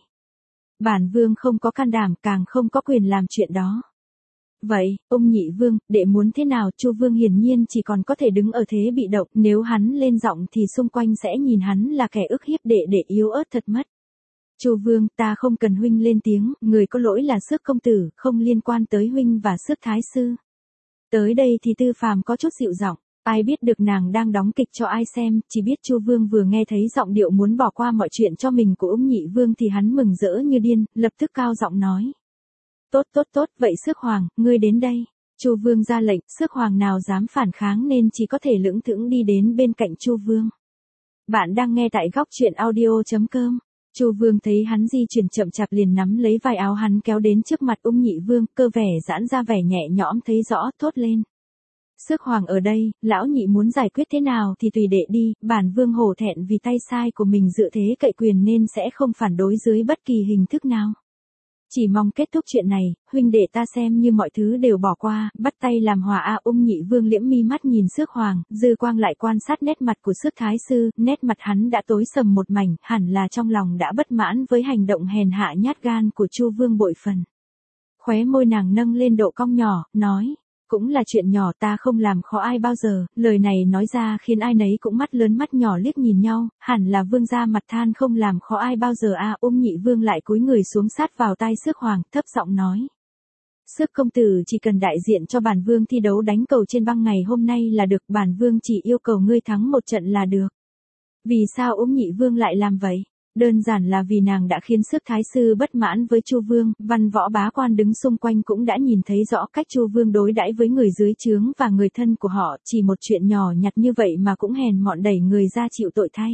Bản vương không có can đảm, càng không có quyền làm chuyện đó. Vậy, ông nhị vương, đệ muốn thế nào? Chu vương hiển nhiên chỉ còn có thể đứng ở thế bị động, nếu hắn lên giọng thì xung quanh sẽ nhìn hắn là kẻ ức hiếp đệ đệ yếu ớt thật mất. Chu vương, ta không cần huynh lên tiếng, người có lỗi là Xước công tử, không liên quan tới huynh và Xước thái sư. Tới đây thì Tư Phàm có chút dịu giọng, ai biết được nàng đang đóng kịch cho ai xem, chỉ biết Chu vương vừa nghe thấy giọng điệu muốn bỏ qua mọi chuyện cho mình của ông nhị vương thì hắn mừng rỡ như điên, lập tức cao giọng nói. Tốt tốt tốt, vậy Xước hoàng, ngươi đến đây. Chu vương ra lệnh, Xước hoàng nào dám phản kháng nên chỉ có thể lững thững đi đến bên cạnh Chu vương. Bạn đang nghe tại góc truyện audio chấm com. Chu vương thấy hắn di chuyển chậm chạp liền nắm lấy vai áo hắn kéo đến trước mặt ung nhị vương, cơ vẻ giãn ra vẻ nhẹ nhõm thấy rõ, thốt lên. Xước hoàng ở đây, lão nhị muốn giải quyết thế nào thì tùy đệ đi, bản vương hổ thẹn vì tay sai của mình dự thế cậy quyền nên sẽ không phản đối dưới bất kỳ hình thức nào. Chỉ mong kết thúc chuyện này, huynh đệ ta xem như mọi thứ đều bỏ qua, bắt tay làm hòa a. Ung nhị vương liễm mi mắt nhìn Xước hoàng, dư quang lại quan sát nét mặt của Xước thái sư, nét mặt hắn đã tối sầm một mảnh, hẳn là trong lòng đã bất mãn với hành động hèn hạ nhát gan của Chu vương bội phần. Khóe môi nàng nâng lên độ cong nhỏ, nói. Cũng là chuyện nhỏ, ta không làm khó ai bao giờ. Lời này nói ra khiến ai nấy cũng mắt lớn mắt nhỏ liếc nhìn nhau, hẳn là vương gia mặt than không làm khó ai bao giờ a. Ung nhị vương lại cúi người xuống sát vào tai Xước hoàng, thấp giọng nói. Xước công tử chỉ cần đại diện cho bản vương thi đấu đánh cầu trên băng ngày hôm nay là được, bản vương chỉ yêu cầu ngươi thắng một trận là được. Vì sao Ung nhị vương lại làm vậy? Đơn giản là vì nàng đã khiến Xước thái sư bất mãn với Chu vương, văn võ bá quan đứng xung quanh cũng đã nhìn thấy rõ cách Chu vương đối đãi với người dưới trướng và người thân của họ, chỉ một chuyện nhỏ nhặt như vậy mà cũng hèn mọn đẩy người ra chịu tội thay.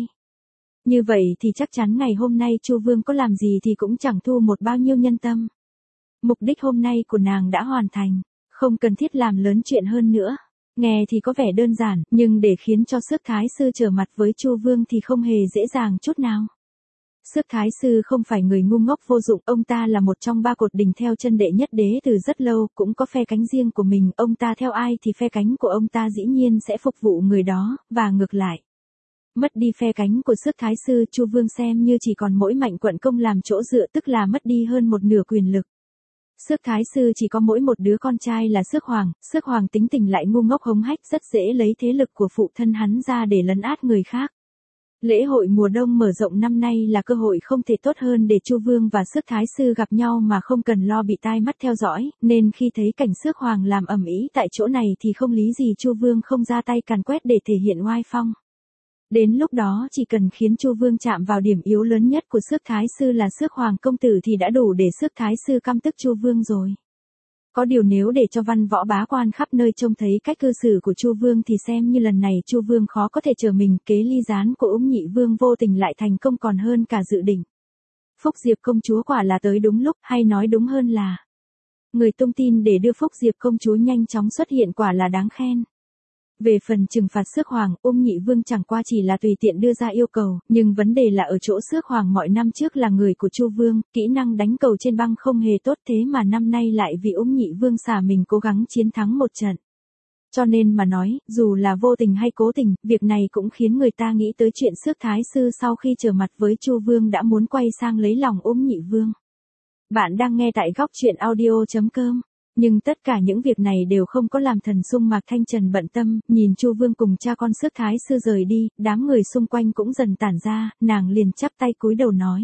Như vậy thì chắc chắn ngày hôm nay Chu vương có làm gì thì cũng chẳng thu một bao nhiêu nhân tâm. Mục đích hôm nay của nàng đã hoàn thành, không cần thiết làm lớn chuyện hơn nữa. Nghe thì có vẻ đơn giản, nhưng để khiến cho Xước thái sư trở mặt với Chu vương thì không hề dễ dàng chút nào. Xước thái sư không phải người ngu ngốc vô dụng, ông ta là một trong ba cột đình theo chân đệ nhất đế từ rất lâu, cũng có phe cánh riêng của mình, ông ta theo ai thì phe cánh của ông ta dĩ nhiên sẽ phục vụ người đó, và ngược lại. Mất đi phe cánh của Xước thái sư, Chu vương xem như chỉ còn mỗi Mạnh quận công làm chỗ dựa, tức là mất đi hơn một nửa quyền lực. Xước thái sư chỉ có mỗi một đứa con trai là Xước hoàng, Xước hoàng tính tình lại ngu ngốc hống hách, rất dễ lấy thế lực của phụ thân hắn ra để lấn át người khác. Lễ hội mùa đông mở rộng năm nay là cơ hội không thể tốt hơn để Chu vương và Xước thái sư gặp nhau mà không cần lo bị tai mắt theo dõi, nên khi thấy cảnh Xước hoàng làm ầm ĩ tại chỗ này thì không lý gì Chu vương không ra tay càn quét để thể hiện oai phong. Đến lúc đó chỉ cần khiến Chu vương chạm vào điểm yếu lớn nhất của Xước thái sư là Xước hoàng công tử thì đã đủ để Xước thái sư căm tức Chu vương rồi. Có điều nếu để cho văn võ bá quan khắp nơi trông thấy cách cư xử của Chu vương thì xem như lần này Chu vương khó có thể chờ mình, kế ly gián của Ung nhị vương vô tình lại thành công còn hơn cả dự định. Phúc Diệp công chúa quả là tới đúng lúc, hay nói đúng hơn là người tung tin để đưa Phúc Diệp công chúa nhanh chóng xuất hiện quả là đáng khen. Về phần trừng phạt Xước hoàng, Ung nhị vương chẳng qua chỉ là tùy tiện đưa ra yêu cầu, nhưng vấn đề là ở chỗ Xước hoàng mọi năm trước là người của Chu vương, kỹ năng đánh cầu trên băng không hề tốt, thế mà năm nay lại vì Ung nhị vương xả mình cố gắng chiến thắng một trận. Cho nên mà nói, dù là vô tình hay cố tình, việc này cũng khiến người ta nghĩ tới chuyện Xước thái sư sau khi trở mặt với Chu vương đã muốn quay sang lấy lòng Ung nhị vương. Bạn đang nghe tại góc truyện audio chấm com. Nhưng tất cả những việc này đều không có làm thần sung Mạc Thanh Trần bận tâm, nhìn Chu vương cùng cha con Xước thái sư rời đi, đám người xung quanh cũng dần tản ra, nàng liền chắp tay cúi đầu nói.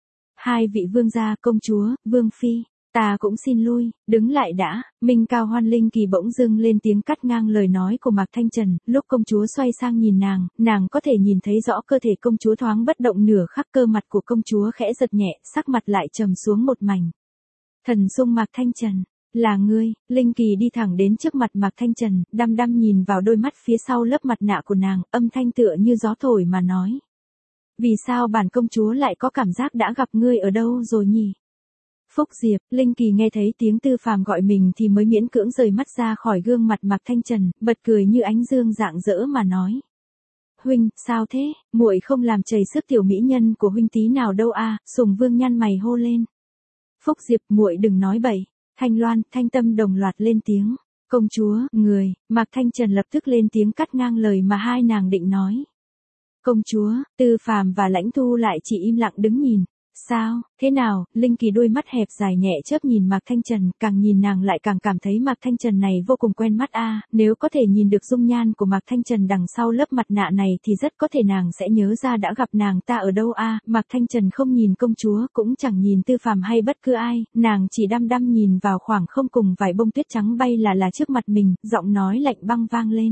Hai vị vương gia, công chúa, vương phi, ta cũng xin lui, đứng lại đã. Minh Cao Hoan Linh Kỳ bỗng dưng lên tiếng cắt ngang lời nói của Mạc Thanh Trần, lúc công chúa xoay sang nhìn nàng, nàng có thể nhìn thấy rõ cơ thể công chúa thoáng bất động nửa khắc, cơ mặt của công chúa khẽ giật nhẹ, sắc mặt lại trầm xuống một mảnh. Thần sung Mạc Thanh Trần. Là ngươi. Linh Kỳ đi thẳng đến trước mặt Mạc Thanh Trần, đăm đăm nhìn vào đôi mắt phía sau lớp mặt nạ của nàng, âm thanh tựa như gió thổi mà nói. Vì sao bản công chúa lại có cảm giác đã gặp ngươi ở đâu rồi nhỉ? Phúc Diệp. Linh Kỳ nghe thấy tiếng Tư Phàm gọi mình thì mới miễn cưỡng rời mắt ra khỏi gương mặt Mạc Thanh Trần, bật cười như ánh dương rạng rỡ mà nói. Huynh, sao thế? Muội không làm chảy sức tiểu mỹ nhân của huynh tí nào đâu a. Sùng Vương nhăn mày hô lên. Phúc Diệp, muội đừng nói bậy. Thanh Loan, Thanh Tâm đồng loạt lên tiếng. Công chúa, người. Mạc Thanh Trần lập tức lên tiếng cắt ngang lời mà hai nàng định nói. Công chúa, Tư Phàm và Lãnh Thu lại chỉ im lặng đứng nhìn. Sao, thế nào? Linh Kỳ đôi mắt hẹp dài nhẹ chớp nhìn Mạc Thanh Trần, càng nhìn nàng lại càng cảm thấy Mạc Thanh Trần này vô cùng quen mắt a, nếu có thể nhìn được dung nhan của Mạc Thanh Trần đằng sau lớp mặt nạ này thì rất có thể nàng sẽ nhớ ra đã gặp nàng ta ở đâu a. Mạc Thanh Trần không nhìn công chúa, cũng chẳng nhìn Tư Phàm hay bất cứ ai, nàng chỉ đăm đăm nhìn vào khoảng không cùng vài bông tuyết trắng bay là là trước mặt mình, giọng nói lạnh băng vang lên.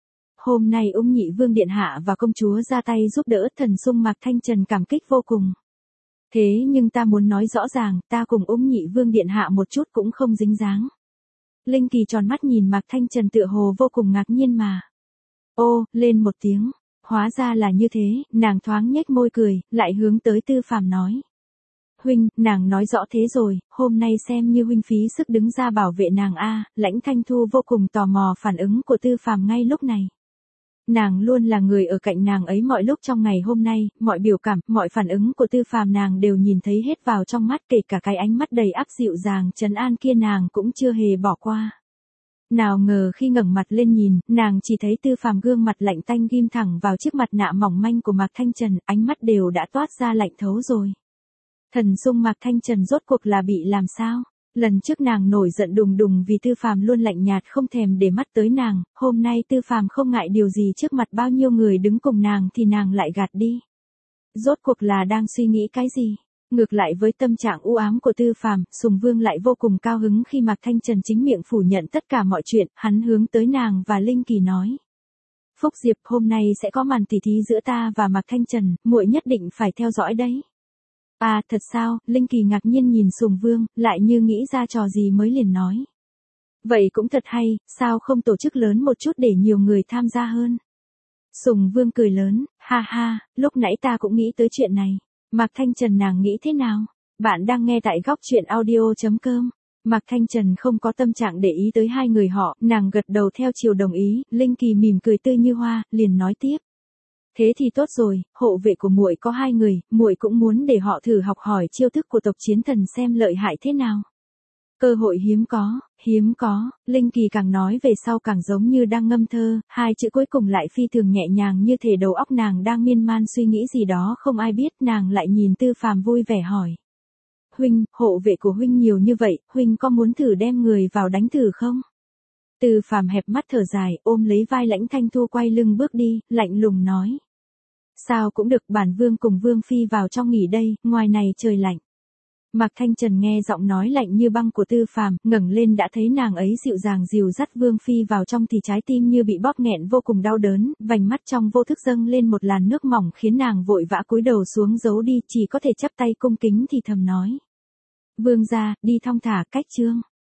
Hôm nay Ung Nhị Vương điện hạ và công chúa ra tay giúp đỡ Thần Sung. Mạc Thanh Trần cảm kích vô cùng. Thế nhưng ta muốn nói rõ ràng, ta cùng Ung Nhị Vương điện hạ một chút cũng không dính dáng. Linh Kỳ tròn mắt nhìn Mạc Thanh Trần tựa hồ vô cùng ngạc nhiên mà. Ô, lên một tiếng, hóa ra là như thế, nàng thoáng nhếch môi cười, lại hướng tới Tư Phàm nói. Huynh, nàng nói rõ thế rồi, hôm nay xem như huynh phí sức đứng ra bảo vệ nàng a. Lãnh Thanh Thu vô cùng tò mò phản ứng của Tư Phàm ngay lúc này. Nàng luôn là người ở cạnh nàng ấy mọi lúc trong ngày hôm nay, mọi biểu cảm, mọi phản ứng của Tư Phàm nàng đều nhìn thấy hết vào trong mắt, kể cả cái ánh mắt đầy áp dịu dàng trấn an kia nàng cũng chưa hề bỏ qua. Nào ngờ khi ngẩng mặt lên nhìn, nàng chỉ thấy Tư Phàm gương mặt lạnh tanh ghim thẳng vào chiếc mặt nạ mỏng manh của Mạc Thanh Trần, ánh mắt đều đã toát ra lạnh thấu rồi. Thần Sung. Mạc Thanh Trần rốt cuộc là bị làm sao? Lần trước nàng nổi giận đùng đùng vì Tư Phàm luôn lạnh nhạt không thèm để mắt tới nàng, hôm nay Tư Phàm không ngại điều gì trước mặt bao nhiêu người đứng cùng nàng thì nàng lại gạt đi. Rốt cuộc là đang suy nghĩ cái gì? Ngược lại với tâm trạng u ám của Tư Phàm, Sùng Vương lại vô cùng cao hứng khi Mạc Thanh Trần chính miệng phủ nhận tất cả mọi chuyện, hắn hướng tới nàng và Linh Kỳ nói. Phúc Diệp, hôm nay sẽ có màn tỉ thí giữa ta và Mạc Thanh Trần, muội nhất định phải theo dõi đấy. À, thật sao? Linh Kỳ ngạc nhiên nhìn Sùng Vương, lại như nghĩ ra trò gì mới liền nói. Vậy cũng thật hay, sao không tổ chức lớn một chút để nhiều người tham gia hơn? Sùng Vương cười lớn, ha ha, lúc nãy ta cũng nghĩ tới chuyện này. Mạc Thanh Trần nàng nghĩ thế nào? Bạn đang nghe tại góc truyện audio chấm com. Mạc Thanh Trần không có tâm trạng để ý tới hai người họ, nàng gật đầu theo chiều đồng ý, Linh Kỳ mỉm cười tươi như hoa, liền nói tiếp. Thế thì tốt rồi, hộ vệ của muội có hai người, muội cũng muốn để họ thử học hỏi chiêu thức của tộc chiến thần xem lợi hại thế nào. Cơ hội hiếm có, hiếm có, Linh Kỳ càng nói về sau càng giống như đang ngâm thơ, hai chữ cuối cùng lại phi thường nhẹ nhàng như thể đầu óc nàng đang miên man suy nghĩ gì đó không ai biết, nàng lại nhìn Tư Phàm vui vẻ hỏi. Huynh, hộ vệ của huynh nhiều như vậy, huynh có muốn thử đem người vào đánh thử không? Tư Phàm hẹp mắt thở dài, ôm lấy vai Lãnh Thanh Thu quay lưng bước đi, lạnh lùng nói. Sao cũng được, bản vương cùng vương phi vào trong nghỉ đây, ngoài này trời lạnh. Mạc Thanh Trần nghe giọng nói lạnh như băng của Tư Phàm, ngẩng lên đã thấy nàng ấy dịu dàng dìu dắt vương phi vào trong thì trái tim như bị bóp nghẹn vô cùng đau đớn, vành mắt trong vô thức dâng lên một làn nước mỏng khiến nàng vội vã cúi đầu xuống giấu đi, chỉ có thể chắp tay cung kính thì thầm nói. Vương gia, đi thong thả, cách chương.